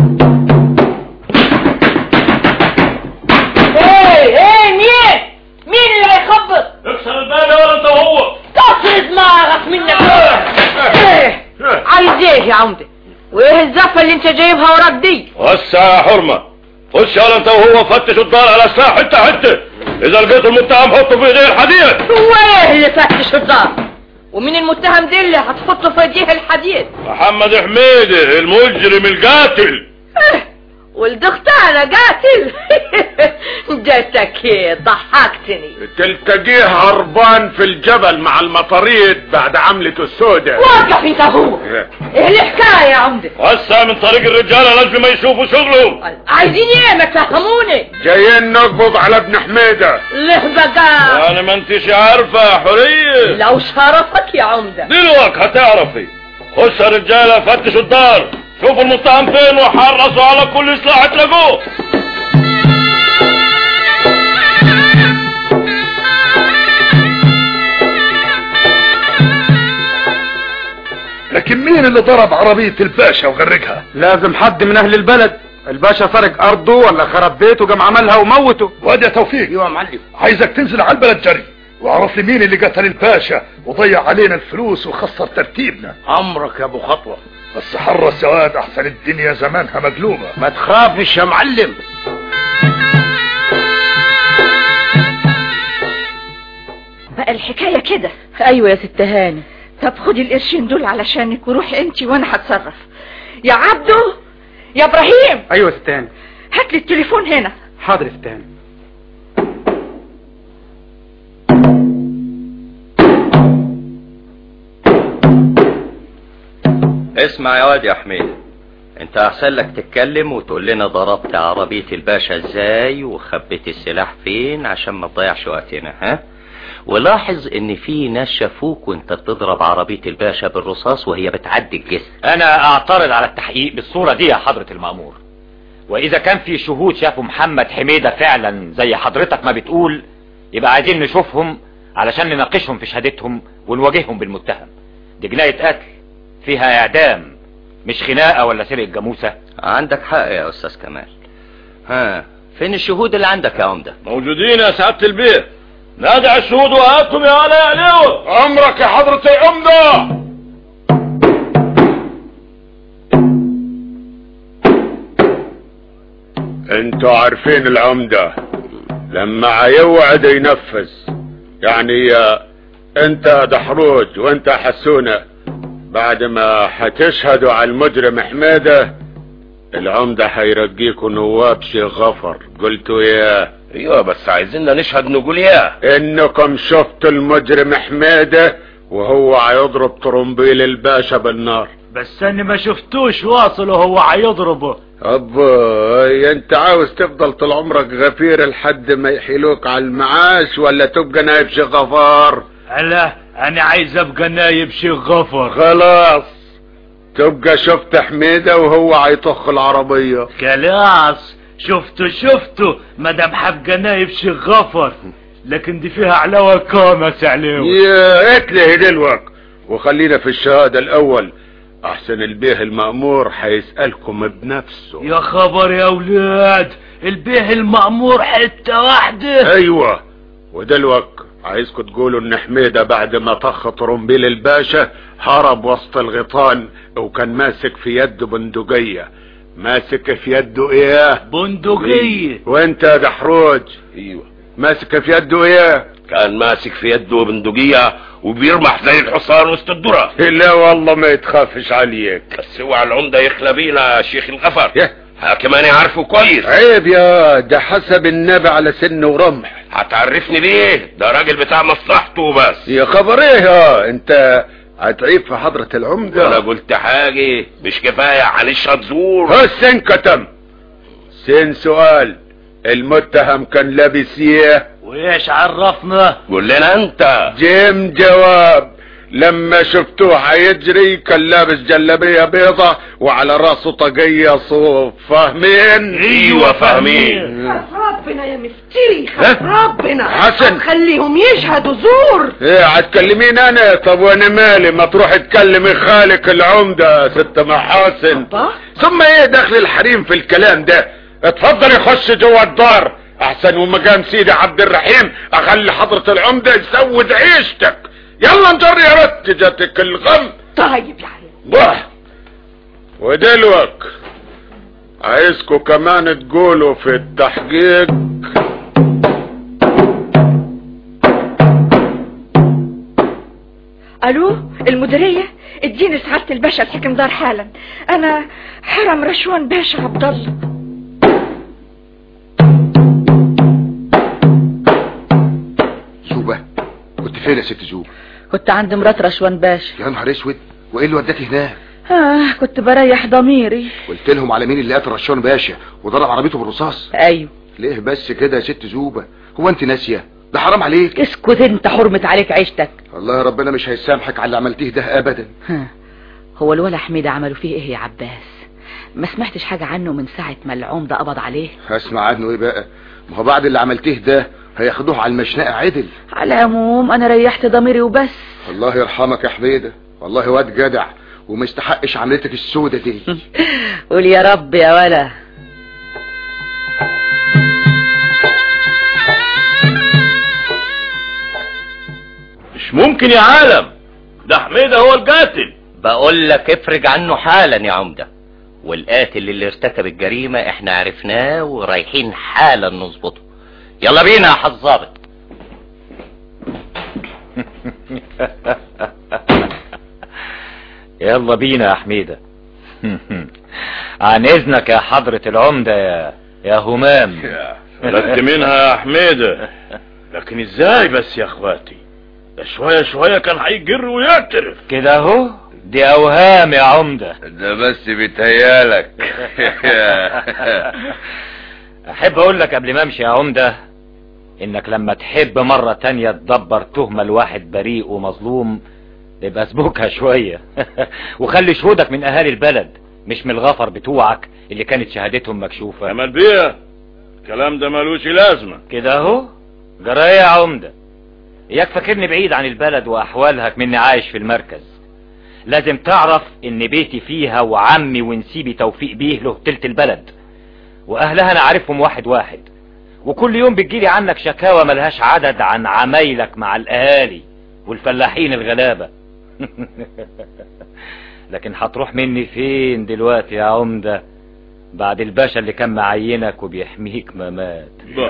C: ايه مين اللي هيخبط؟
I: اكسر الباب ولا انت وهو؟
C: كسر دماغك منك. ايه عايز ايه يا عمده؟ وايه الزفه اللي انت جايبها وراك دي؟
I: وسع يا حرمه، خش يلا انت وهو فتشوا الدار على الساعه حته اذا لقيت المتهم حطه في ايديه الحديد.
C: هو ايه اللي فتش الدار؟ ومين المتهم دي اللي هتحطه في ايديه الحديد؟
I: محمد حميده المجرم القاتل.
C: والدكتور قاتل. جاتك ضحكتني.
M: تلتقيه هربان في الجبل مع المطاريد بعد عملته السوداء.
C: وقف انت هو. ايه الحكايه يا عمده؟
I: وسع من طريق الرجاله لازم ما يشوفوا شغلهم.
C: عايزين ايه ما تفهموني؟
M: جايين نقبض على ابن حميده.
C: ليه بقى؟
I: انا ما انتش عارفه يا حريه.
C: لو شرفك يا عمده
I: دلوقتي هتعرفي. خش يا رجاله فتشوا الدار، شوفوا المتهم فين وحرصوا على كل سلاح تلاقوه.
J: لكن مين اللي ضرب عربية الباشا وغرقها؟
L: لازم حد من اهل البلد. الباشا سرق ارضه ولا خرب بيته قام عملها وموته.
J: وادي يا توفيق.
M: ايوه يا معلم.
J: عايزك تنزل على البلد جري واعرف لي مين اللي قتل الباشا وضيع علينا الفلوس وخسر ترتيبنا.
M: امرك يا ابو خطوه.
J: بس حر سواد احسن الدنيا زمانها مقلوبه.
M: ما تخافش يا معلم.
C: بقى الحكايه كده.
B: ايوه يا ست هاني.
C: طب خدي القرشين دول علشانك وروحي انت وانا هتصرف. يا عبده يا ابراهيم.
L: ايوه يا ست هاني.
C: هات لي التليفون هنا.
L: حاضر يا ست هاني.
F: اسمع يا واد يا حميد، انت احسن لك تتكلم وتقول لنا ضربت عربية الباشا ازاي وخبيت السلاح فين عشان ما تضيعش وقتنا. ها؟ ولاحظ ان في ناس شافوك وانت بتضرب عربية الباشا بالرصاص وهي بتعدي الجسر.
N: انا اعترض على التحقيق بالصورة دي يا حضرة المأمور، واذا كان في شهود شافوا محمد حميدة فعلا زي حضرتك ما بتقول يبقى عايزين نشوفهم علشان نناقشهم في شهادتهم ونواجههم بالمتهم. دي جناية قتل فيها اعدام مش خناقة ولا سرقة جاموسة.
F: عندك حق يا استاذ كمال. ها فين الشهود اللي عندك يا عمدة؟
I: موجودين يا سعادة البيه. نادي على الشهود وهاتهم يا علي عليهم.
M: امرك يا حضرة العمدة. انتوا عارفين العمدة لما يوعد ينفذ. يعني انت دحروج وانت حسونة بعد ما هتشهدوا على المجرم حميدة العمدة هيرجيكوا نواب شيخ غفر. قلتوا اياه؟
K: ايوه بس عايزيننا نشهد نقول اياه.
M: انكم شفتوا المجرم حميدة وهو هيضرب طرمبيل الباشا بالنار.
G: بس انا ما شفتوش واصل وهو هيضربه.
M: ابا انت عاوز تفضل طول عمرك غفير لحد ما يحيلوك على المعاش ولا تبقى نايب شيخ غفار؟
G: لا انا عايز ابقى نايب شيخ غفر.
M: خلاص تبقى شفت حميدة وهو هيطخ العربية.
G: خلاص شفته مدام حبقى نايب شيخ غفر، لكن دي فيها علاوة كامس عليه.
M: يا اتلهي دلوك وخلينا في الشهادة الاول احسن البيه المأمور هيسألكم بنفسه.
G: يا خبر يا اولاد، البيه المأمور حتة واحدة.
M: ايوه ودلوك عايزكم تقولوا ان حميدة بعد ما طخ طرمبيل الباشا هرب وسط الغيطان وكان ماسك في يده بندقية. ماسك في يده ايه؟
G: بندقية.
M: وانت يا دحروج؟
K: ايوه
M: ماسك في يده ايه؟
K: كان ماسك في يده بندقية وبيرمح زي الحصان وسط الذرة.
M: لا والله ما يتخافش عليك.
K: بس اوعى العمدة يخلى بينا يا شيخ الغفر. كمان يعرفه كويس.
M: عيب يا ده حسب النبي على سن ورمح.
K: هتعرفني ليه؟ ده راجل بتاع مصلحته بس.
M: يا خبر ايه يا انت هتعيب في حضرة العمدة؟
K: انا قلت حاجة مش كفاية هنشهد زور.
M: السن كتم. سن سؤال المتهم كان لابس ايه؟
G: وايش عرفنا؟
M: قول لنا انت. جيم جواب. لما شفتوه هيجري كان لابس جلابيه بيضة وعلى راسه طاقية صوف. فاهمين؟
G: ايوه فاهمين.
H: ربنا يا مفتري، ربنا
M: حسن
H: خليهم يشهدوا زور.
M: ايه هتكلمين انا؟ طب وانا مالي؟ ما تروح تكلمي خالك العمدة ست محاسن. ثم ايه دخل الحريم في الكلام ده؟ اتفضل يخش جوه الدار احسن. ومقام سيدي عبد الرحيم اخلي حضرة العمدة يسود عيشتك. يلا نجر يا بت جاتك الغم.
H: طيب يعني
M: باه. ودلوك عايزكوا كمان تقولوا في التحقيق
O: الو المديرية، اديني سعادة الباشا الحكمدار حالا. انا حرم رشوان باشا عبد الله.
P: زوبة كنت فين يا ست زوبة؟
B: كنت عند مرات رشوان باشا.
P: يا نهار اسود، وايه اللي وداكي هناك؟
B: كنت بريح ضميري.
P: قلت لهم على مين اللي قتل رشوان باشا وضرب عربيته بالرصاص؟
B: ايوه.
P: ليه بس كده يا ست زوبة؟ هو انت ناسيه؟ ده حرام عليك.
B: اسكت انت، حرمت عليك عيشتك.
P: الله يا ربنا مش هيسامحك على اللي عملتيه ده ابدا.
B: هو الولا حميدة عملوا فيه ايه يا عباس؟ ما سمعتش حاجة عنه من ساعة ما العمدة قبض عليه؟
P: هسمع عنه ايه بقى؟ ما هو بعد اللي عملتيه ده هياخدوه على المشنقة عدل.
B: على العموم انا ريحت ضميري وبس.
P: الله يرحمك يا حميدة، والله واد جدع ومستحقش عملتك السودة دي.
B: قول يا رب يا ولا.
I: مش ممكن يا عالم، ده حميدة هو القاتل.
F: بقول لك افرج عنه حالا يا عمدة، والقاتل اللي ارتكب الجريمة احنا عرفناه ورايحين حالا نظبطه. يلا بينا يا حظابط.
N: يلا بينا يا حميدة. عن اذنك يا حضرة العمدة يا همام.
I: فلت منها يا حميدة، لكن ازاي بس يا اخواتي؟ ده شوية شوية كان هيجر ويعترف
N: كده اهو. دي اوهام يا عمدة.
D: ده بس بيتهيالك.
N: احب اقول لك قبل ما امشي يا عمدة انك لما تحب مرة تانية تدبر تهمة لواحد بريء ومظلوم يبقى اسبوكها شوية. وخلي شهودك من اهالي البلد مش من الغفر بتوعك اللي كانت شهادتهم مكشوفة.
I: امال بيه الكلام ده ملوش لازمة
N: كده اهو. جرايه يا عمدة، اياك فاكرني بعيد عن البلد واحوالها مني عايش في المركز. لازم تعرف ان بيتي فيها وعمي ونسيبي توفيق بيه له تلت البلد، واهلها انا عارفهم واحد واحد، وكل يوم بتجيلي عنك شكاوى ملهاش عدد عن عمايلك مع الاهالي والفلاحين الغلابة. لكن هتروح مني فين دلوقتي يا عمدة بعد الباشا اللي كان معينك وبيحميك ما مات؟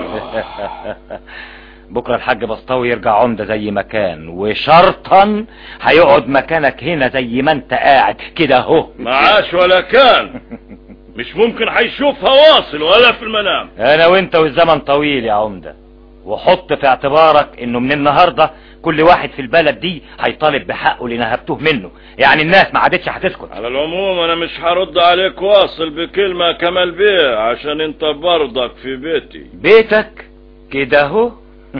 N: بكرة الحاج بسطاوي يرجع عمدة زي ما كان، وشرطا هيقعد مكانك هنا زي ما انت قاعد كده اهو.
I: معاش ولا كان. مش ممكن هيشوفها واصل ولا في المنام.
N: انا وانت والزمن طويل يا عمدة، وحط في اعتبارك انه من النهاردة كل واحد في البلد دي هيطالب بحقه اللي نهبتوه منه، يعني الناس ما عادتش هتسكت.
I: على العموم انا مش هرد عليك واصل بكلمة كمال بيه عشان انت برضك في بيتي.
N: بيتك كده اهو.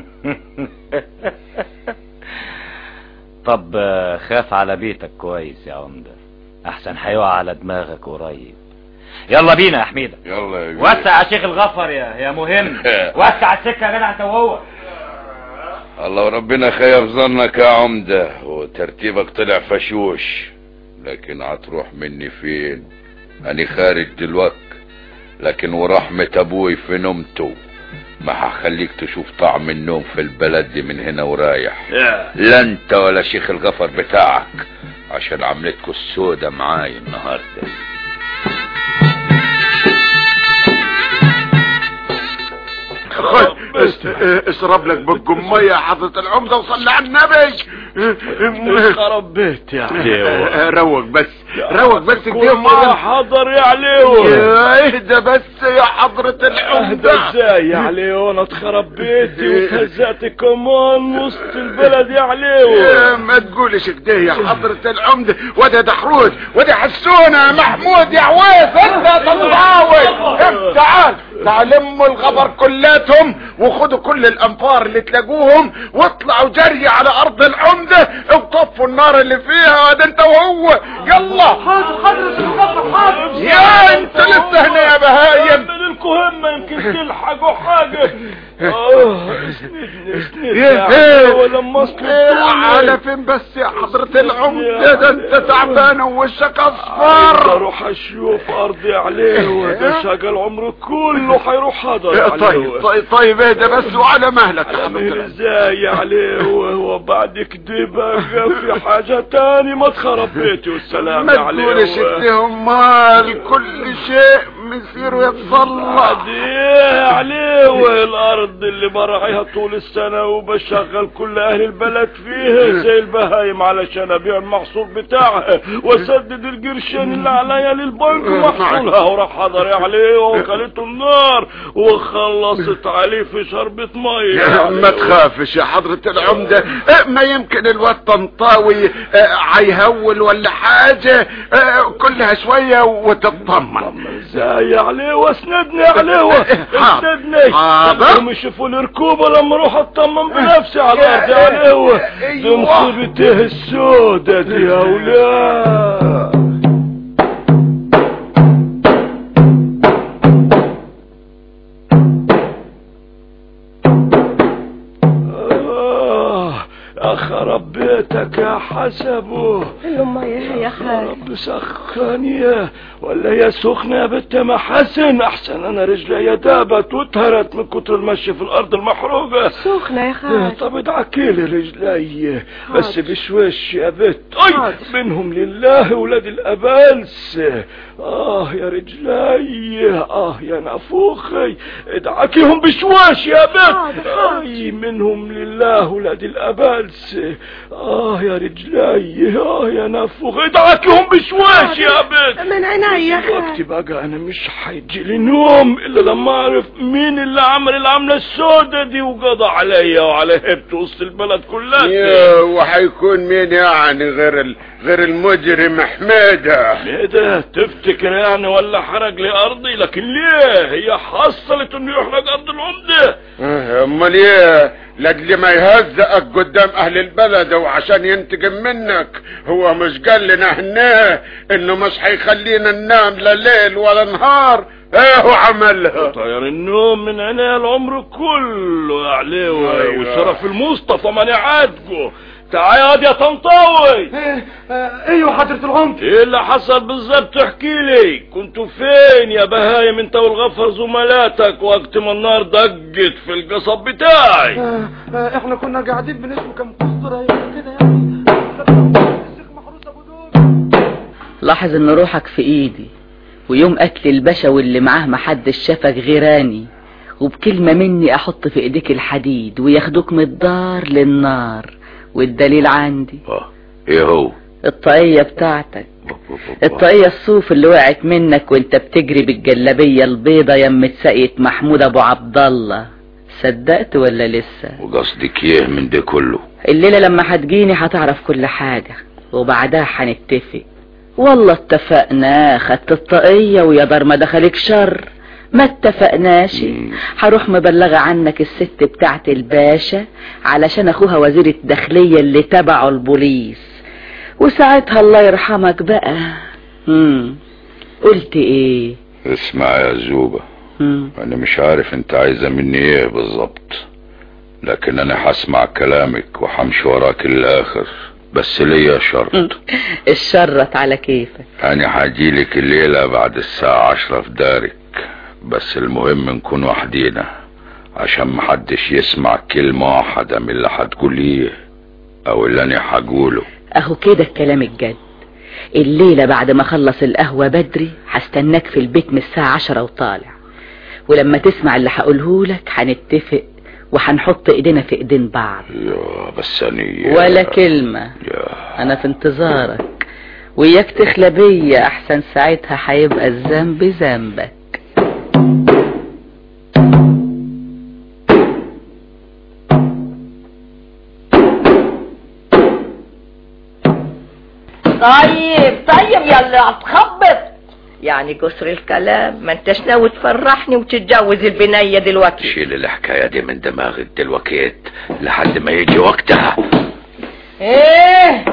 N: طب خاف على بيتك كويس يا عمدة، احسن هيقع على دماغك قريب. يلا بينا يا حميدة.
D: يلا يا جدع.
N: وسع يا شيخ الغفر يا مهم. وسع السكة يا جدع انت وهو.
D: الله وربنا خير ظنك يا عمدة، وترتيبك طلع فشوش، لكن هتروح مني فين؟ أنا خارج دلوقتي، لكن ورحمة أبوي في نومته ما هخليك تشوف طعم النوم في البلد دي من هنا ورايح. لا انت ولا شيخ الغفر بتاعك، عشان عملتكوا السودة معاي النهارده.
M: اشرب لك بكم ميه يا حضرة العمدة وصلي على النبي.
I: خرب بيت يا عليو.
M: روق بس كده
I: ما حضر يا عليو.
M: اهدى بس يا حضرة العمدة.
I: اهدى ازاي يا عليو؟ انا اتخرب بيتي وتهزأت كمان وسط البلد يا عليو.
M: ما تقولش كده يا حضرة العمدة. وده دحروج وده حسونة يا محمود يا عويس. انت طلعاوي. تعال
Q: تعلموا الغبر كلاتهم وخدوا كل الانفار اللي تلاقوهم واطلعوا جري على ارض العمدة وطفوا النار اللي فيها. ده انت وهو يلا.
G: حاضر
Q: يا انت لسه هنا يا بهايم.
G: من الكهمة يمكن تلحقوا حاجة. اسندني ولما
Q: على فين بس يا حضرة العمدة؟ ده انت تعبان ووشك اصفر.
G: اروح اشوف ارضي عليه وده شغل عمره كله هيروح هذا.
Q: طيب اهدى بس وعلى مهلك يا حضرة.
G: ازاي عليه وبعد كده بقى في حاجة تاني ما تخرب بيتي والسلام عليه.
Q: ما تقولش اديهم مال، كل شيء مسير ويتصلح.
G: ايه عليه والارض اللي برعيها طول السنة وبشغل كل اهل البلد فيها زي البهايم علشان ابيع المحصول بتاعها واسدد القرشين اللي عليا للبنك ومحصولها وراح حضري عليه وكلته النار وخلصت عليه في شربة مية.
Q: ما تخافش يا حضرة العمدة، ما يمكن الواد طنطاوي هيهول ولا حاجة، كلها شوية وتطمن.
G: ازاي عليه واسندني عليه واسندني. هم يشوفوا الركوبة لما اروح اطمن بنفسي على الارض عليه. دي مصيبته السودة دي يا اولاد. خرب بيتك يا حسبه.
H: المية يا خالد.
G: رب سخانية ولا هي سخنة يا بنت محسن؟ احسن انا رجلي دابت واتهرت من كتر المشي في الارض المحروقة.
H: سخنة يا خالد.
G: طب ادعكيلي رجلي بس بشوش يا بنت. اي منهم لله ولاد الابالس. يا رجلي يا نافوخي ادعكيهم بشوش يا بنت. اي منهم لله ولاد الابالس. يا رجلي يا نافوخ ادعكيهم بشويش يا بنت.
H: من عيني يا خالد.
G: وقتي بقى انا مش هيجي لي نوم الا لما اعرف مين اللي عمل العملة السودة دي وقضى عليا وعلى هبت وسط البلد كلها.
Q: وهيكون مين يعني غير المجرم حميدة؟
G: حميدة تفتكر يعني ولا حرق لي ارضي؟ لكن ليه هي حصلت انه يحرق ارض العمدة؟
Q: امال ايه؟ لاجل ما يهزقك قدام اهل البلد وعشان ينتقم منك. هو مش قال لنا هناه انه مش هيخلينا ننام لا ليل ولا نهار؟ ايه هو عملها؟
G: طير النوم من عينيه العمر كله يا عليوي. وشرف المصطفى ماني عاتقه. تعال يا طنطاوي.
R: ايوه حضرة العمدة.
G: ايه اللي حصل بالظبط؟ احكي لي. كنتوا فين يا بهايم انت والغفر زملاتك وقت ما النار ضجت في القصب بتاعي؟
R: احنا كنا قاعدين بنسمع كم قصة كده يعني.
B: لاحظ ان روحك في ايدي، ويوم قتل الباشا واللي معاه محدش شافك غيراني، وبكلمة مني احط في ايديك الحديد وياخدوك من الدار للنار. والدليل عندي.
D: ايه هو؟
B: الطاقية بتاعتك، الطاقية الصوف اللي وقعت منك وانت بتجري بالجلابية البيضة يمة ساقية محمود ابو عبد الله. صدقت ولا لسه؟
D: وقصدك ايه من ده كله؟
B: الليلة لما هتجيني هتعرف كل حاجة وبعدها هنتفق. والله اتفقنا، خدت الطاقية ويا دار ما دخلك شر. ما اتفقناش هروح مبلغة عنك الست بتاعت الباشا علشان اخوها وزير الداخلية اللي تبعه البوليس، وساعتها الله يرحمك بقى. قلت ايه؟
D: اسمع يا زوبة، انا مش عارف انت عايزة مني ايه بالظبط، لكن انا هسمع كلامك وحمشي وراك الاخر، بس ليا شرط.
B: الشرط على كيفك.
D: انا هجيلك الليلة بعد الساعة 10 في دارك، بس المهم نكون وحدينا عشان محدش يسمع كلمة واحدة من اللي هتقوليه او اللي انا هقوله.
B: اهو كده الكلام الجد. الليلة بعد ما اخلص القهوة بدري هستناك في البيت من الساعة 10 وطالع، ولما تسمع اللي هقولهولك هنتفق وهنحط ايدينا في ايدين بعض.
D: يا بس أنا
B: ولا كلمة. انا في انتظارك، وياك تخلى بيا احسن ساعتها هيبقى الذنب ذنبك.
C: طيب يا اللي هتخبط يعني قصر الكلام ما انتش ناوي تفرحني وتتجوز البنية دلوقتي.
D: شيل الحكاية دي من دماغك دلوقتي لحد ما يجي وقتها.
C: ايه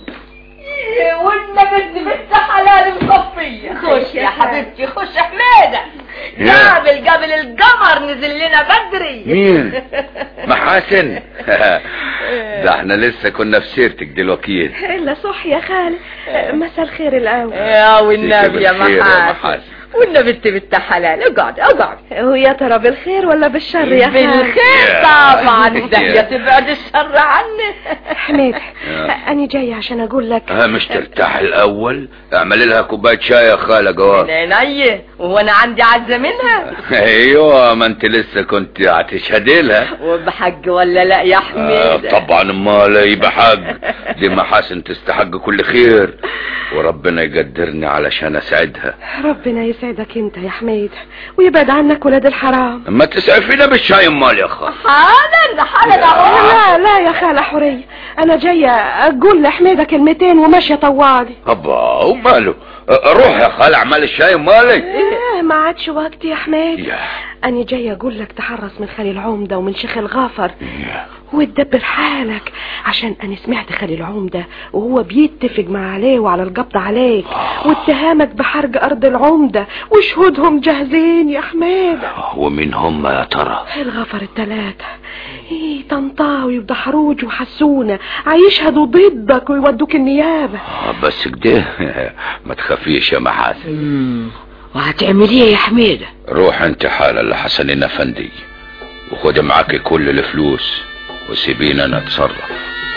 C: والنبي بنت حلال مصفية. خش يا حبيبتي خش. حميدة قبل القمر نزل لنا بدري.
D: مين؟ محاسن. ده احنا لسه كنا في سيرتك دلوقتي.
H: الا صح يا خالي. مساء الخير الاول.
C: يا والنبي يا محاسن والنبي بنت حلال. اقعد.
H: ويا ترى بالخير ولا بالشر يا خالي؟
C: بالخير طبعا. ده تبعد الشر عني.
H: حميد انا جاي عشان اقول لك.
D: مش ترتاح الاول؟ اعمل لها كوبايه شاي يا خاله جواب.
C: عينيا وانا عندي عزه منها.
D: ايوه ما انت لسه كنت هتشهدي لها.
C: وبحق ولا لا يا حميد؟
D: طبعا امال ايه بحق. دي محاسن تستحق كل خير وربنا يقدرني علشان اسعدها.
H: ربنا يسعدك انت يا حميد ويبعد عنك ولاد الحرام.
D: ما تسعفينا بالشاي امال يا خال.
C: حاضر.
H: لا يا خالة حورية انا جاية اقول لحميدة كلمتين وماشية طوالي.
D: ابا وماله. روح يا خال اعمل الشاي امالي.
H: ما عادش وقت يا حميد. انا جاية اقول لك تحرص من خالي العمدة ومن شيخ الغافر وتدبر حالك عشان انا سمعت خالي العمدة وهو بيتفق مع عليه وعلى القبض عليك واتهامك بحرق ارض العمدة وشهودهم جاهزين يا حميد.
D: ومين هم يا ترى؟
H: الغفر الثلاثة. طنطاوي ودحروج وحسونة هيشهدوا ضدك ويودوك النيابة.
D: بس كده ما تخافيش يا محاسن.
B: وهتعمل ايه يا حميدة؟
D: روح انت حالة لحسنين افندي وخد معاك كل الفلوس وسيبينا نتصرف.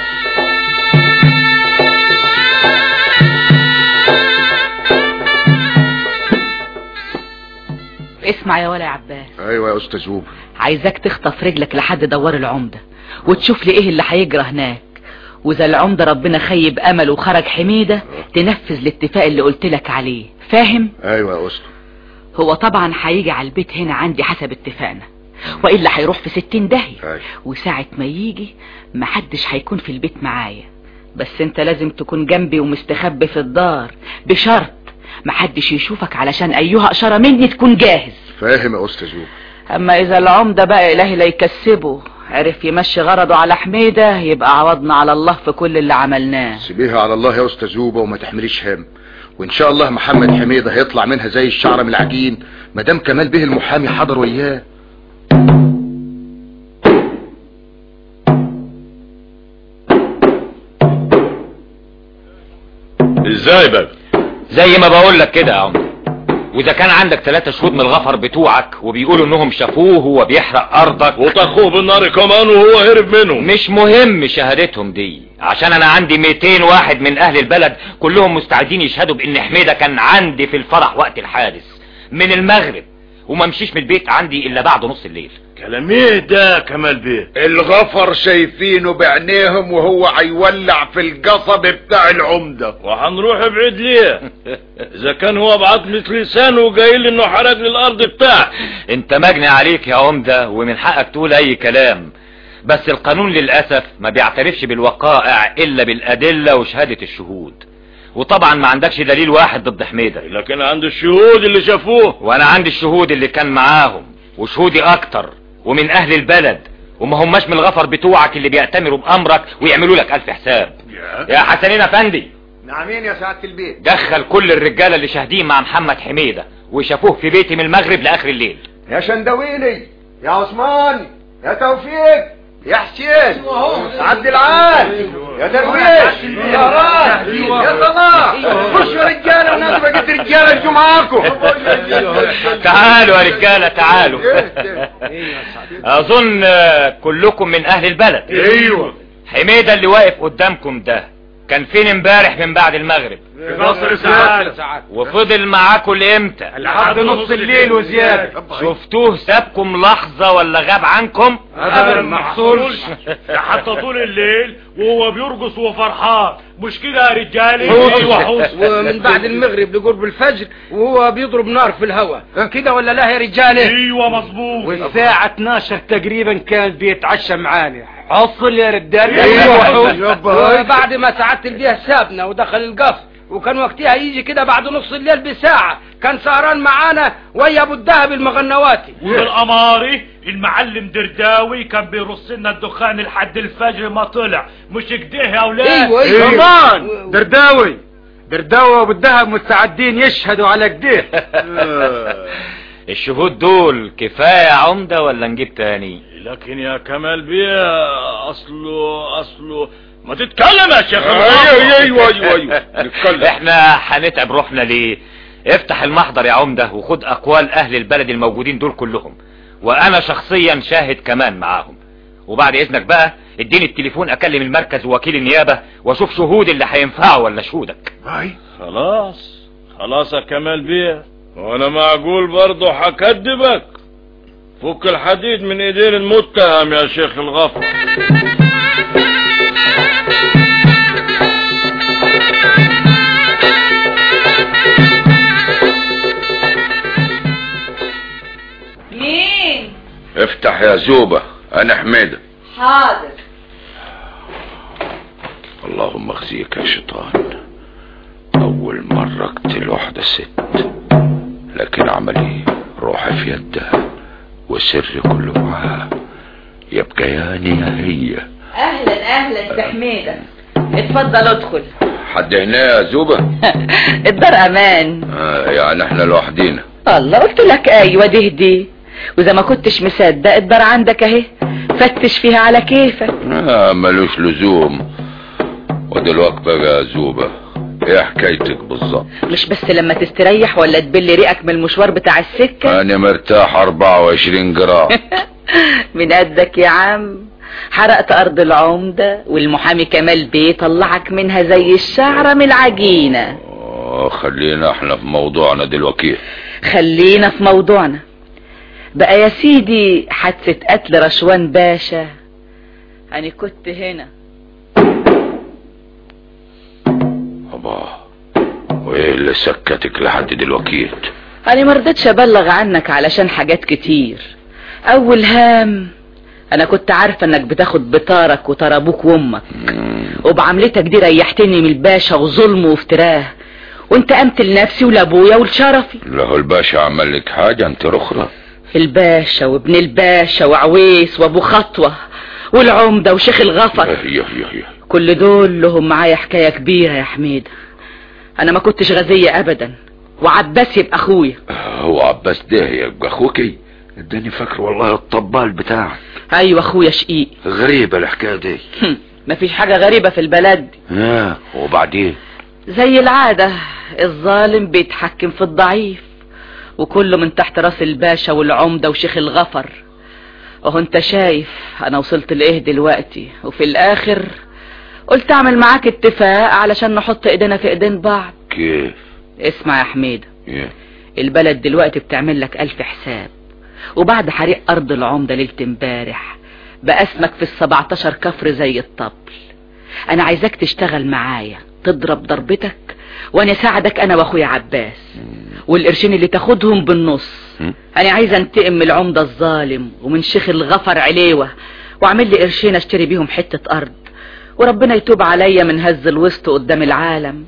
B: اسمع يا ولا يا عباس.
P: ايوه يا استاذ زوب.
B: عايزاك تخطف رجلك لحد دوار العمدة وتشوف لي ايه اللي هيجرى هناك، واذا العمدة ربنا خيب امل وخرج حميدة تنفذ الاتفاق اللي قلت لك عليه. فاهم؟
P: ايوه يا استاذ.
B: هو طبعا هيجي على البيت هنا عندي حسب اتفاقنا وإلا هيروح في 60 داهية. وساعة ما يجي محدش هيكون في البيت معايا، بس انت لازم تكون جنبي ومستخبي في الدار بشرط محدش يشوفك علشان ايها اشارة مني تكون جاهز.
P: فاهم يا استاذ زوب.
B: اما اذا العمدة بقى الهي لا يكسبه عرف يمشي غرضه على حميدة يبقى عوضنا على الله في كل اللي عملناه.
P: سيبيها على الله يا استاذ زوبة وما تحمليش هم، وان شاء الله محمد حميدة هيطلع منها زي الشعرة من العجين مدام كمال به المحامي حضر وياه.
I: ازاي بقى؟
N: زي ما بقول لك كده يا عمر. واذا كان عندك 3 شهود من الغفر بتوعك وبيقولوا انهم شافوه وهو بيحرق ارضك
I: وطخوه بالنار كمان وهو هرب منهم،
N: مش مهم شهادتهم دي، عشان انا عندي 200 واحد من اهل البلد كلهم مستعدين يشهدوا بان حميدة كان عندي في الفرح وقت الحادث من المغرب وما مشيش من البيت عندي الا بعد نص الليل.
I: كلام ايه ده كمال بيه؟
Q: الغفر شايفينه بعينيهم وهو هيولع في القصب بتاع العمدة.
I: وهنروح بعيد ليه؟ اذا كان هو بعضمة لسانه وقايل انه حرق لي الارض بتاعك.
N: انت مجني عليك يا عمدة ومن حقك تقول اي كلام، بس القانون للأسف ما بيعترفش بالوقائع الا بالادلة وشهادة الشهود، وطبعا ما عندكش دليل واحد ضد حميدة.
I: لكن عند الشهود اللي شافوه.
N: وانا عندي الشهود اللي كان معاهم وشهودي اكتر ومن اهل البلد وما هماش من الغفر بتوعك اللي بيأتمروا بامرك ويعملوا لك 1000 حساب. يا حسنين افندي.
P: نعمين يا سعادة البيت.
N: دخل كل الرجالة اللي شاهدين مع محمد حميدة وشافوه في بيتي من المغرب لاخر الليل.
S: يا شندويلي، يا عثمان، يا توفيق، يا حسين، عبد العال، يا درويش، يا راس، يا صلاح، خشوا رجاله وناس بقيت رجاله يجوا معاكم.
N: تعالوا يا رجاله تعالوا. اظن كلكم من اهل البلد.
I: ايوه.
N: حميدة اللي واقف قدامكم ده كان فين امبارح من بعد المغرب؟
I: في قصر سعادة.
N: وفضل معاكم لامتى؟
I: لحد نص الليل وزيادة.
N: شفتوه سابكم لحظة ولا غاب عنكم؟
I: ابدا ما حصلش. حتى طول الليل وهو بيرقص وفرحان، مش كده يا رجالي؟
R: ومن بعد المغرب لقرب الفجر وهو بيضرب نار في الهواء، كده ولا لا يا رجالي؟
I: ايوه مظبوط.
R: والساعة 12 تقريبا كان بيتعشى معانا. حصل يا رجال.
I: ايوه.
R: وبعد ما سعادة البيه سابنا ودخل القصر وكان وقتها يجي كده بعد نص الليل بساعة، كان سهران معانا ويا ابو الدهب المغنواتي.
T: والقماري المعلم درداوي كان بيرص لنا الدخان لحد الفجر ما طلع، مش كده يا اولاد؟
R: ايوه
L: كمان درداوي وابو الدهب مستعدين يشهدوا على كده.
N: الشهود دول كفاية يا عمدة ولا نجيب تاني؟
T: لكن يا كمال بيه اصله ما تتكلم يا شيخ.
N: ايوه نتكلم. احنا هنتعب روحنا ليه؟ افتح المحضر يا عمدة وخد اقوال اهل البلد الموجودين دول كلهم، وانا شخصيا شاهد كمان معاهم. وبعد اذنك بقى اديني التليفون اكلم المركز ووكيل النيابة واشوف شهود اللي هينفعوا ولا شهودك.
T: خلاص يا كمال بيه، وانا معقول برضه هكدبك؟ فك الحديد من ايدين المتهم يا شيخ الغفر.
O: مين؟
D: افتح يا زوبة، انا حميدة.
O: حاضر.
D: اللهم اخزيك يا شيطان، اول مرة اقتل واحدة ست، لكن عملي روحي في يدها وسري كله معاها، يبقى يا هي.
B: اهلا سي حميدة، اتفضل ادخل.
D: حد هنا يا زوبة؟
B: الدار امان.
D: يعني احنا لوحدينا؟
B: الله، قلت لك ايوه دي واذا ما كنتش مصدق الدار عندك اهي، فتش فيها على كيفك.
D: ملوش لزوم. ودلوقتي بقى يا زوبة، ايه حكايتك بالظبط؟
B: مش بس لما تستريح ولا تبل ريقك من المشوار بتاع السكة؟
D: انا مرتاح 24 جرام.
B: من قدك يا عم، حرقت ارض العمدة والمحامي كمال بيه طلعك منها زي الشعرة من العجينة.
D: خلينا احنا في موضوعنا دلوقتي.
B: خلينا في موضوعنا بقى يا سيدي. حادثة قتل رشوان باشا، انا كنت هنا.
D: وايه اللي سكتك لحد دلوقتي؟
B: انا مرضتش ابلغ عنك علشان حاجات كتير. اول هام انا كنت عارفة انك بتاخد بطارك وطار ابوك وامك، وبعملتك دي ريحتني من الباشا وظلمه وافتراه، وانت قمت لنفسي ولابويا ولشرفي.
D: لا هو الباشا عمل لك حاجة انت رخرة؟
B: الباشا وابن الباشا وعويس وابو خطوة والعمدة وشيخ الغفر، كل دول لهم معايا حكاية كبيرة يا حميدة. انا ما كنتش غزية ابدا، وعباس يبقى اخويا.
D: هو عباس ده يبقى اخوكي؟ اداني فاكر والله الطبال بتاعك.
B: ايوه اخويا شقيق.
D: غريبة الحكاية دي.
B: مفيش حاجة غريبة في البلد دي.
D: وبعدين؟
B: زي العادة الظالم بيتحكم في الضعيف، وكله من تحت راس الباشا والعمدة وشيخ الغفر. اهو انت شايف انا وصلت لايه دلوقتي، وفي الاخر قلت اعمل معاك اتفاق علشان نحط ايدينا في ايدين بعض.
D: كيف؟
B: اسمع يا حميدة، البلد دلوقتي بتعمل لك 1000 حساب، وبعد حريق ارض العمدة ليلة امبارح بقى اسمك في 17 كفر زي الطبل. انا عايزاك تشتغل معايا، تضرب ضربتك وانا ساعدك انا واخويا عباس، والقرشين اللي تاخدهم بالنص انا عايزه انتقم من العمدة الظالم ومن شيخ الغفر عليوة، واعمل لي قرشين اشتري بيهم حتة ارض، وربنا يتوب عليا من هز الوسط قدام العالم.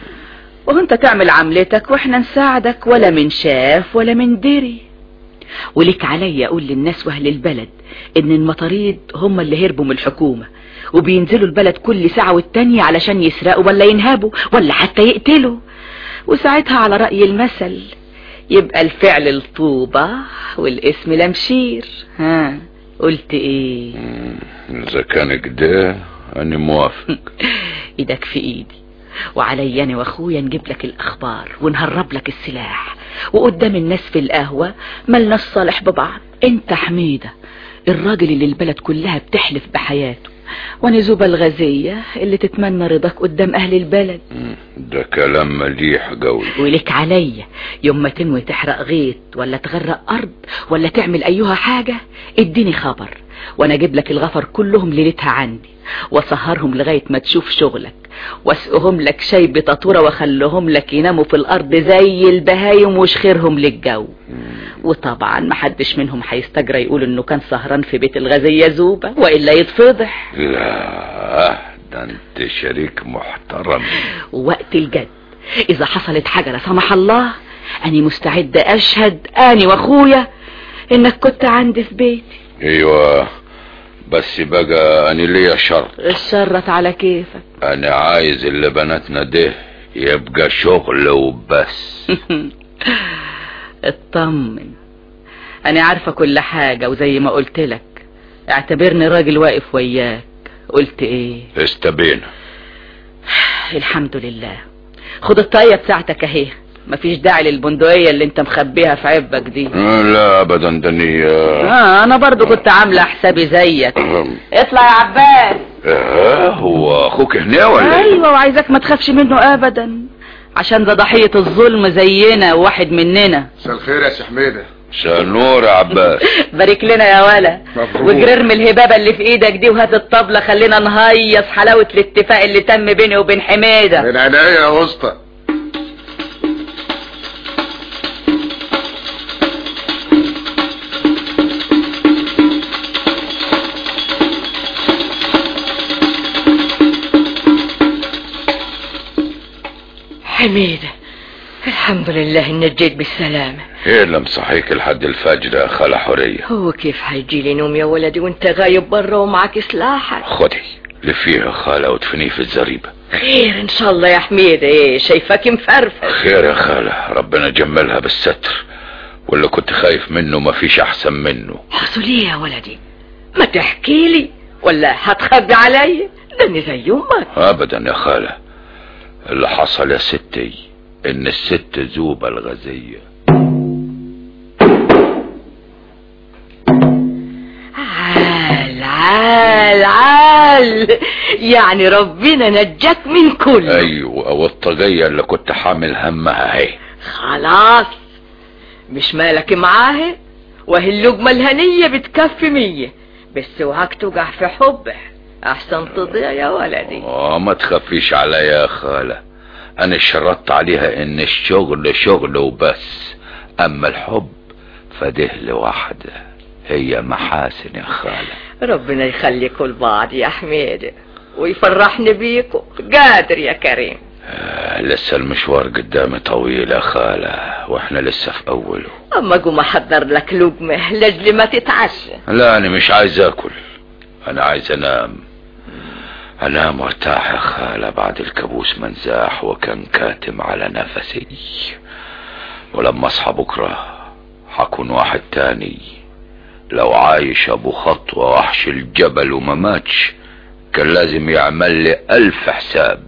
B: وانت تعمل عملتك واحنا نساعدك، ولا من شاف ولا من دري. وليك عليا اقول للناس واهل البلد ان المطاريد هم اللي هربوا من الحكومة، وبينزلوا البلد كل ساعة والتانية علشان يسرقوا ولا ينهبوا ولا حتى يقتلوا، وساعتها على رأي المثل يبقى الفعل الطوبة والاسم لمشير. قلت ايه؟
D: اذا كان كده انا موافق.
B: ايدك في ايدي، وعلي انا واخويا نجيب لك الاخبار ونهرب لك السلاح، وقدام الناس في القهوة ملناش صالح ببعض. انت حميدة الراجل اللي البلد كلها بتحلف بحياته، وانا زوبة الغزية اللي تتمنى رضاك قدام اهل البلد.
D: ده كلام مليح قوي.
B: ولك عليا يوم ما تنوي تحرق غيط ولا تغرق ارض ولا تعمل ايها حاجة اديني خبر، وانا اجيب لك الغفر كلهم ليلتها عندي، واسهرهم لغاية ما تشوف شغلك، واسقهم لك شاي بطاطورة، واخليهم لك يناموا في الارض زي البهايم وشخيرهم للجو. وطبعا محدش منهم هيستجرى يقول انه كان سهران في بيت الغزية زوبة، وإلا يتفضح.
D: لا ده انت شريك محترم.
B: ووقت الجد اذا حصلت حاجة لا سمح الله اني مستعدة اشهد اني واخويا انك كنت عندي في بيتي.
D: ايوه بس بقى انا ليا شرط.
B: الشرط على كيفك.
D: انا عايز اللي بناتنا ده يبقى شغل وبس.
B: اطمن انا عارفة كل حاجة، وزي ما قلت لك اعتبرني راجل واقف وياك. قلت ايه؟
D: استبينا.
B: الحمد لله. خد الطاقية بتاعتك اهي، مفيش داعي للبندقية اللي انت مخبيها في عبك دي.
D: لا ابدا دنيا.
B: انا برضو كنت عاملة حسابي زيك. اطلع يا عباس.
D: هو اخوك هنا ولا ايه؟
B: ايوه، وعايزك ما تخافش منه ابدا، عشان ده ضحية الظلم زينا وواحد مننا.
P: مساء الخير يا سي حميدة.
D: مساء النور يا عباس.
B: بارك لنا يا ولا، وجرر من الهبابة اللي في ايدك دي وهات الطبلة خلينا نهيص حلاوة الاتفاق اللي تم بيني وبين حميدة.
P: من عينيا يا اسطى.
C: حميدة الحمد لله انك جيت بالسلامة.
D: ايه اللي مصحيك لحد الفجر يا خالة حورية؟
C: هو كيف هيجي لي نوم يا ولدي وانت غايب برا ومعك سلاحك؟
D: خدي لفيها خالة وادفنيه في الزريبة.
C: خير ان شاء الله يا حميدة. ايه شايفك مفرفر.
D: خير يا خالة، ربنا جملها بالستر، واللي كنت خايف منه ما فيش احسن منه.
C: حصل ايه يا ولدي؟ ما تحكي لي ولا هتخبي علي؟ ده زي يومك.
D: ابدا يا خالة، اللي حصل يا ستي ان الست زوبة الغزية
C: عال يعني ربنا نجاك من كل.
D: ايوه، والطاقية اللي كنت حامل همها اهي.
C: خلاص مش مالك معاها، وهي اللقمة الهنية بتكفي 100، بس وهاك توقع في حبه احسن تضيع يا ولدي.
D: ما تخافيش عليا يا خالة، انا شرطت عليها ان الشغل شغل وبس، اما الحب فده لوحده، هي محاسن يا خالة.
C: ربنا يخليكوا لبعض يا حميدة ويفرحني بيكوا، قادر يا كريم.
D: لسه المشوار قدامي طويل يا خالة، واحنا لسه في اوله.
C: اما قوم احضر لك لقمة لاجل ما تتعشى.
D: لا انا مش عايز اكل، انا عايز انام وارتاح يا خالة بعد الكابوس منزاح وكان كاتم على نفسي، ولما اصحى بكرة حكون واحد تاني. لو عايش ابو خطوة وحش الجبل وما ماتش كان لازم يعمل لي 1000 حساب.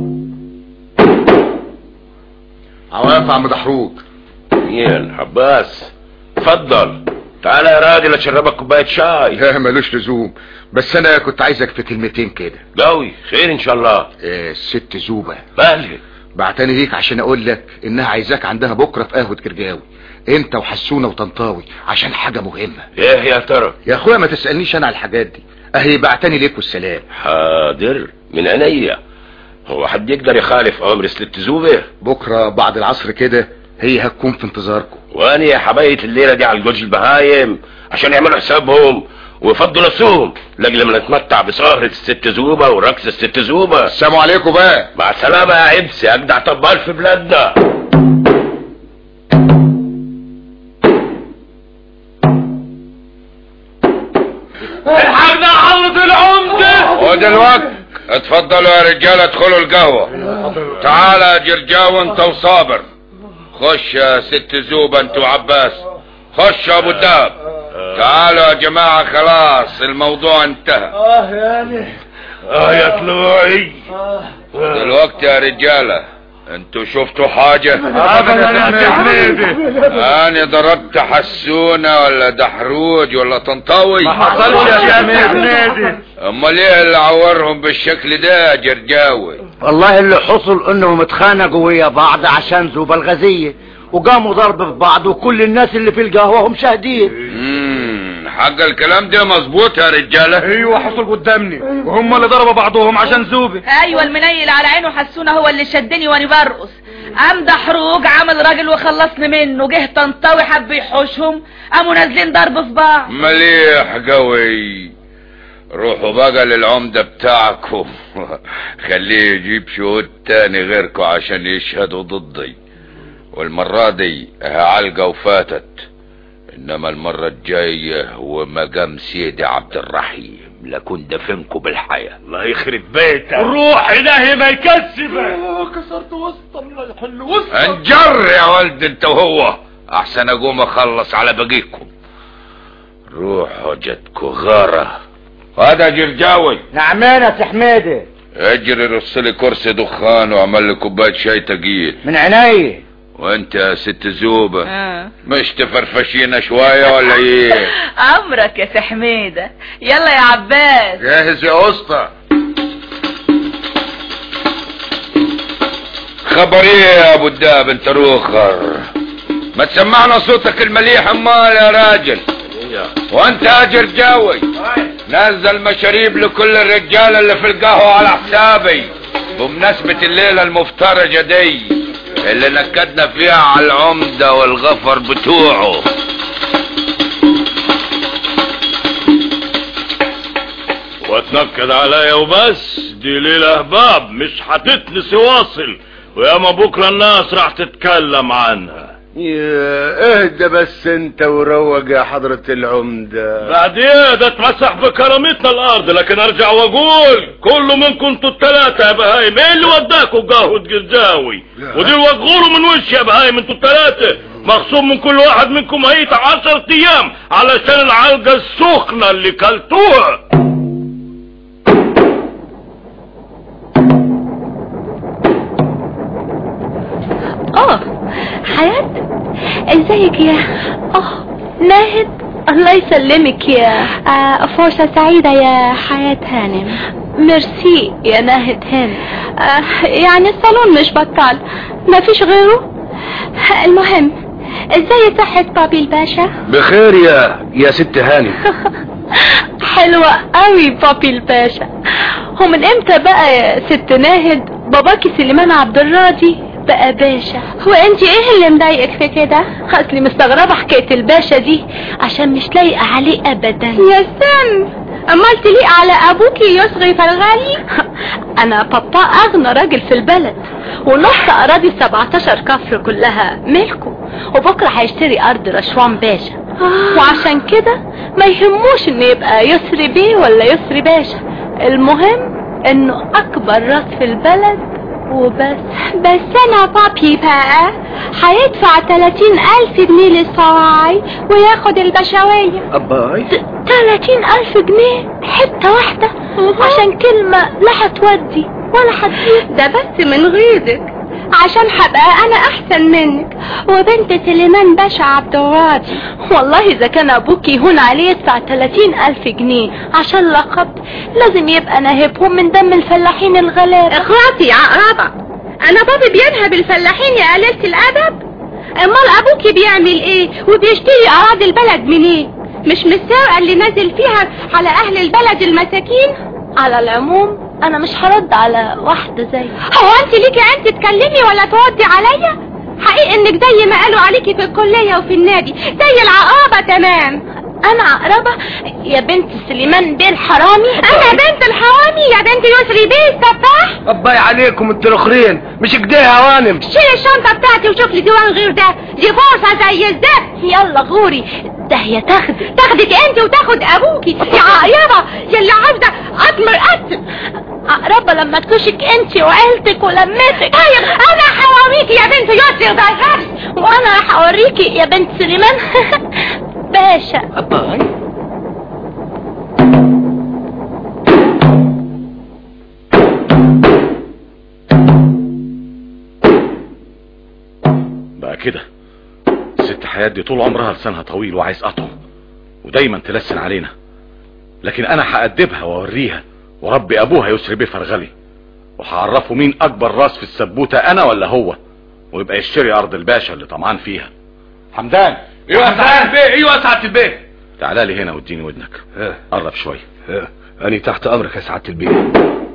P: عواف عم دحروج.
M: مين؟ عباس اتفضل. تعال يا راجل اشربك كوبايه شاي.
P: لا ملوش لزوم، بس انا كنت عايزك في كلمتين كده.
M: قوي خير ان شاء الله.
P: الست زوبة
M: بالي
P: بعتني ليك عشان اقول لك انها عايزاك عندها بكره في قهوه جرجاوي، انت وحسونه وطنطاوي، عشان حاجه مهمه.
M: ايه يا ترى؟
P: يا اخويا ما تسالنيش انا على الحاجات دي، اهي بعتني ليك والسلام.
M: حاضر من عينيا. هو حد يقدر يخالف امر الست زوبة؟
P: بكره بعد العصر كده هي هتكون في انتظاركم.
M: وانا يا حباية الليله دي على الجوج البهايم عشان يعملوا حسابهم ويفضوا نفسهم لاجل ما نتمتع بسهرة الست زوبة ورقص الست زوبة.
P: السلام عليكم بقى.
M: مع السلامة يا عبسي، اجدع طبال في بلادنا.
K: الحقنا حضرة العمدة.
D: ودلوقتي اتفضلوا يا رجالة ادخلوا القهوة. تعال يا جرجاوي انت وصابر. خش يا ست زوبة انت وعباس. خش يا ابو الدهب. تعالوا يا جماعة خلاص الموضوع انتهى.
K: يعني
M: يا طلوعي.
D: دلوقتي يا رجالة انتوا شفتوا حاجة؟ انا ضربت حسونة ولا دحروج ولا طنطاوي؟
K: ما حصلش يا حميدة.
D: امال ايه اللي عورهم بالشكل ده يا جرجاوي؟
F: والله اللي حصل انهم اتخانقوا ويا بعض عشان زوبة الغزية وقاموا ضرب في بعض، وكل الناس اللي في القهوة هم شاهدين.
D: حق الكلام ده مظبوط يا رجالة؟
L: ايوه حصل قدامني، وهم اللي ضربوا بعضهم عشان زوبة.
B: ايوه المنيل على عينه حسونه هو اللي شدني وانا برقص، قام دحروج عمل راجل وخلصني منه، جه طنطاوي حب يحوشهم قاموا نازلين ضرب في بعض.
D: مليح قوي. روحوا بقى للعمدة بتاعكم خليه يجيب شهود تاني غيركم عشان يشهدوا ضدي، والمرة دي علقة وفاتت، انما المرة الجاية ومقام سيدي عبد الرحيم لكن دفنكم بالحياة.
I: الله يخرب بيتك، روح الهي ما يكسبك.
S: كسرت وسط الله يحل وسط.
D: انجر يا ولد انت وهو، احسن اقوم اخلص على بقيكم. روحوا جدكوا غارة. هذا جرجاوي.
F: نعمين يا حميدة.
D: اجري رصلي كرسي دخان واعمل لي كوبايه شاي تقيل.
F: من عيني.
D: وانت يا ست زوبة مش تفرفشينا شوية ولا ايه؟
B: امرك يا حميدة. يلا يا عباس.
P: جاهز يا اسطى.
D: خبر ايه يا ابو الدهب انت روخر؟ ما تسمعنا صوتك المليح امال يا راجل. وانت يا جرجاوي نزل مشاريب لكل الرجال اللي في القهوة على حسابي بمناسبة الليلة المفترجة دي اللي نكدنا فيها على العمدة والغفر بتوعه.
I: وتنكد عليا وبس، دي ليلة هباب مش هتتنسي واصل، وياما بكرة الناس راح تتكلم عنها.
M: يا اهدى بس انت وروق يا حضرة العمدة.
I: بعد ايه ده اتمسح بكرامتنا الارض، لكن ارجع واقول كله منكم انتوا التلاتة يا بهايم. ايه اللي وداكوا قهوة جرجاوي ودي وغوروا من وش يا بهايم؟ انتوا التلاتة مخصوم من كل واحد منكم هيت 10 ايام علشان العلقة السخنة اللي كلتوها.
U: حياة ازيك يا ناهد؟ الله يسلمك يا فرصة سعيدة يا حياة هانم. ميرسي يا ناهد هانم. يعني الصالون مش بطال ما فيش غيره. المهم ازاي صحة بابي الباشا؟
G: بخير يا ست هانم.
U: حلوة قوي بابي الباشا. هو من امتى بقى يا ست ناهد باباكي سليمان عبد الراضي بقى باشا؟ هو انت ايه اللي مضايقك في كده؟ اصلي مستغربه حكايه الباشا دي عشان مش لايقه عليه ابدا. يا سام امال تليق على ابوكي يصغي فرغالي؟ انا بابا اغنى راجل في البلد ونص اراضي 17 كفر كلها ملكه، وبكره هيشتري ارض رشوان باشا. وعشان كده ما يهموش ان يبقى يسري بيه ولا يسري باشا، المهم انه اكبر راس في البلد وبس. بس انا بابي بقى هيدفع 30,000 جنيه للصواعي وياخد البشوية.
G: أباي
U: 30,000 جنيه حتة واحدة عشان كلمة لا هتودي ولا هتجيب. ده بس من غيظك عشان هبقى انا احسن منك وبنت سليمان باشا عبد الراضي. والله اذا كان ابوكي يهون عليه يدفع 30,000 جنيه عشان لقب لازم يبقى ناهبهم من دم الفلاحين الغلابة. اخواتي يا عقربة، انا بابي بينهب الفلاحين يا قليلة الادب؟ امال ابوكي بيعمل ايه وبيشتري اراضي البلد منين؟ مش السرقة اللي نازل فيها على اهل البلد المساكين؟ على العموم انا مش هرد على واحدة زي. هو انت ليكي انت تكلمي ولا تردي عليا؟ حقيقي انك زي ما قالوا عليكي في الكلية وفي النادي زي العقربة تمام. انا عقربة يا بنت سليمان بيه الحرامي؟ انا بنت الحرامي يا بنت يسري بيه السفاح؟
G: أباي عليكم انتوا الاخرين مش كده يا هوانم.
U: شيل الشنطة بتاعتي وشوف لي ديوان غير ده، دي فرصة زي الزفت. يلا غوري ده هي تاخدك انت وتاخد ابوكي يا عقربة يا اللي عاوزة اطمر قتل. عقربة لما تكشك انت وعيلتك ولمتك. طيب انا هوريكي يا بنت يسري باشا، وانا هوريكي يا بنت سليمان باشا.
G: أباي
L: بقى كده ست حياة دي طول عمرها لسانها طويل وعايز قطعه ودايما تلسن علينا، لكن انا هأدبها واوريها وربي ابوها يسري بيه فرغلي وهعرفه مين اكبر راس في السبوتة انا ولا هو، ويبقى يشتري ارض الباشا اللي طمعان فيها. حمدان
G: ايوه يا سعادة البيه. ايوه يا سعادة البيه.
L: تعالى لي هنا واديني ودنك. قرب شوية.
G: أنا تحت امرك يا سعادة البيه.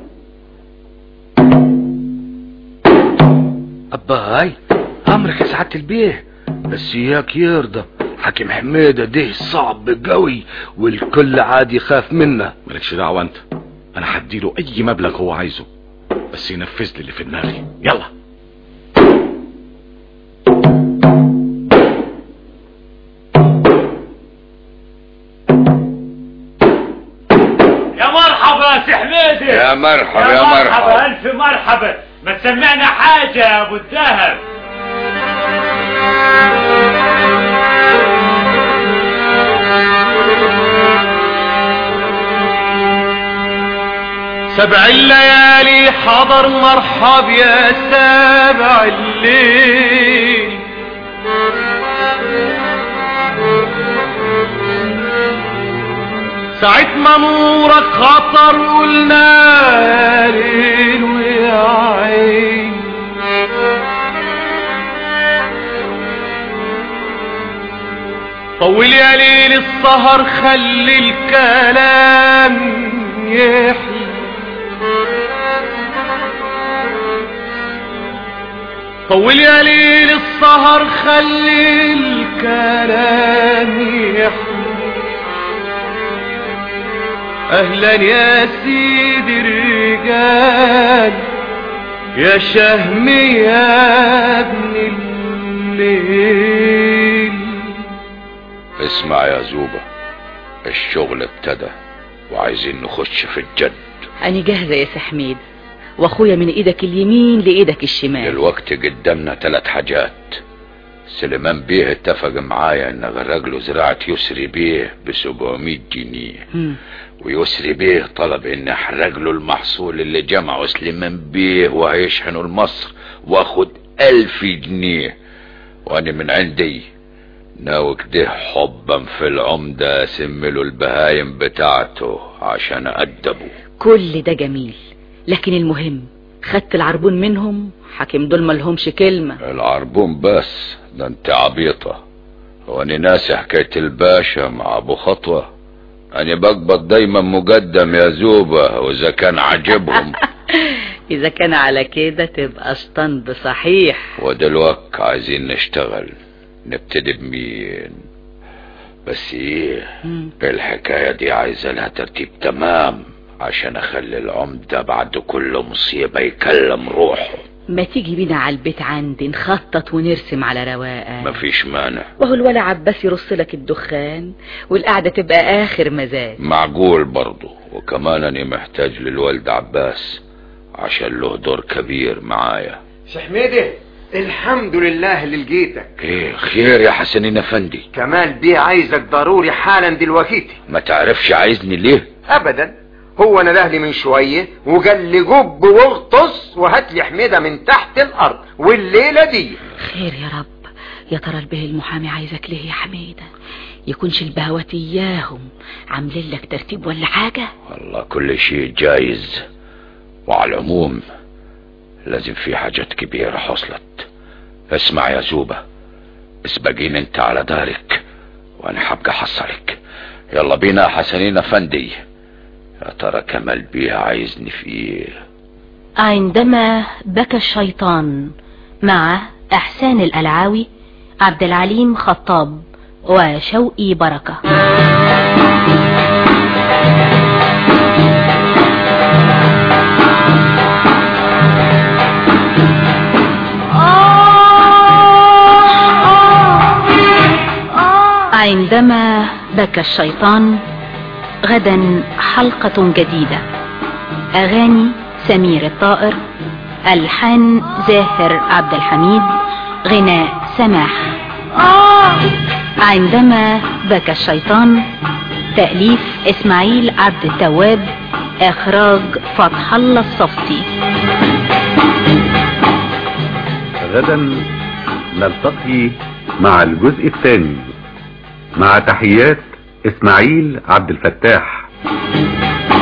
G: أباي امرك يا سعادة البيه، بس اياك يرضى حكيم حميدة ده صعب قوي والكل عادي يخاف منه.
L: مالكش دعوة انت، انا هديله اي مبلغ هو عايزه بس ينفذ لي اللي في دماغي. يلا.
N: يا مرحبا يا سي حميدي.
D: يا مرحبا يا مرحبا.
N: الف مرحبا. ما تسمعنا حاجة يا ابو الذهب.
A: سبع الليالي حضر مرحب يا سابع الليل، ساعة ما نورك خطر قلنا ليل ويا عين، طول يا ليل السهر خلي الكلام يحلى، طول يا ليل السهر خلي الكلام يحلى. اهلا يا سيدي الرجال يا شهم يا ابن الليل.
D: اسمع يا زوبة، الشغل ابتدى وعايزين نخش في الجد.
B: أنا جاهزة يا سي حميد، واخويا من ايدك اليمين لايدك الشمال.
D: الوقت قدامنا 3 حاجات. سليمان بيه اتفق معايا ان اغرق له زراعة يسري بيه ب700 جنيه، ويسري بيه طلب ان احرق له المحصول اللي جمعه سليمان بيه وهيشحنه لمصر واخد 1000 جنيه، وانا من عندي ناوي كده حبا في العمدة اسمله البهايم بتاعته عشان أدبه.
B: كل ده جميل، لكن المهم خدت العربون منهم؟ حاكم دول ملهمش كلمة.
D: العربون بس؟ ده انت عبيطة، وانا ناسي حكاية الباشا مع ابو خطوة. انا بقبض دايما مقدم يا زوبة، واذا كان عجبهم
B: اذا كان على كده تبقى شطن صحيح.
D: ودلوقتي عايزين نشتغل، نبتدي بمين؟ بس ايه الحكاية دي عايزة لها ترتيب تمام عشان اخلي العمدة بعد كل مصيبة يكلم روحه.
B: ما تيجي بينا على البيت عندي نخطط ونرسم على رواقه.
D: مفيش مانع.
B: وهو الولا عباس يرص لك الدخان والقعدة تبقى اخر مزاج.
D: معقول برضو. وكمان انا محتاج للوالد عباس عشان له دور كبير معايا.
S: سي حميدي الحمد لله اللي لقيتك.
D: ايه خير يا حسنين افندي؟
S: كمال بيه عايزك ضروري حالا دلوقتي.
D: ما تعرفش عايزني ليه؟
S: ابدا، هو انا لهلي من شوية وقال لي جب واغطس وهات لي حميدة من تحت الارض والليلة دي.
B: خير يا رب. يا ترى البيه المحامي عايزك ليه يا حميدة؟ يكونش البهوات اياهم عاملين لك ترتيب ولا حاجة؟
D: والله كل شيء جايز، وعلى العموم لازم في حاجات كبيرة حصلت. اسمع يا زوبة، اسبقين انت على دارك وانا هبقى حصلك. يلا بينا يا حسنين افندي. يا ترى كمال بيه عايزني في ايه؟
U: عندما بكى الشيطان مع احسان الالعاوي، عبد العليم خطاب وشوقي بركة. عندما بكى الشيطان، غدا حلقة جديدة. أغاني سمير الطائر، ألحان زاهر عبد الحميد، غناء سماح. عندما بكى الشيطان، تأليف إسماعيل عبد التواب، إخراج فتح الله الصفتي.
V: غدا نلتقي مع الجزء الثاني، مع تحيات إسماعيل عبد الفتاح.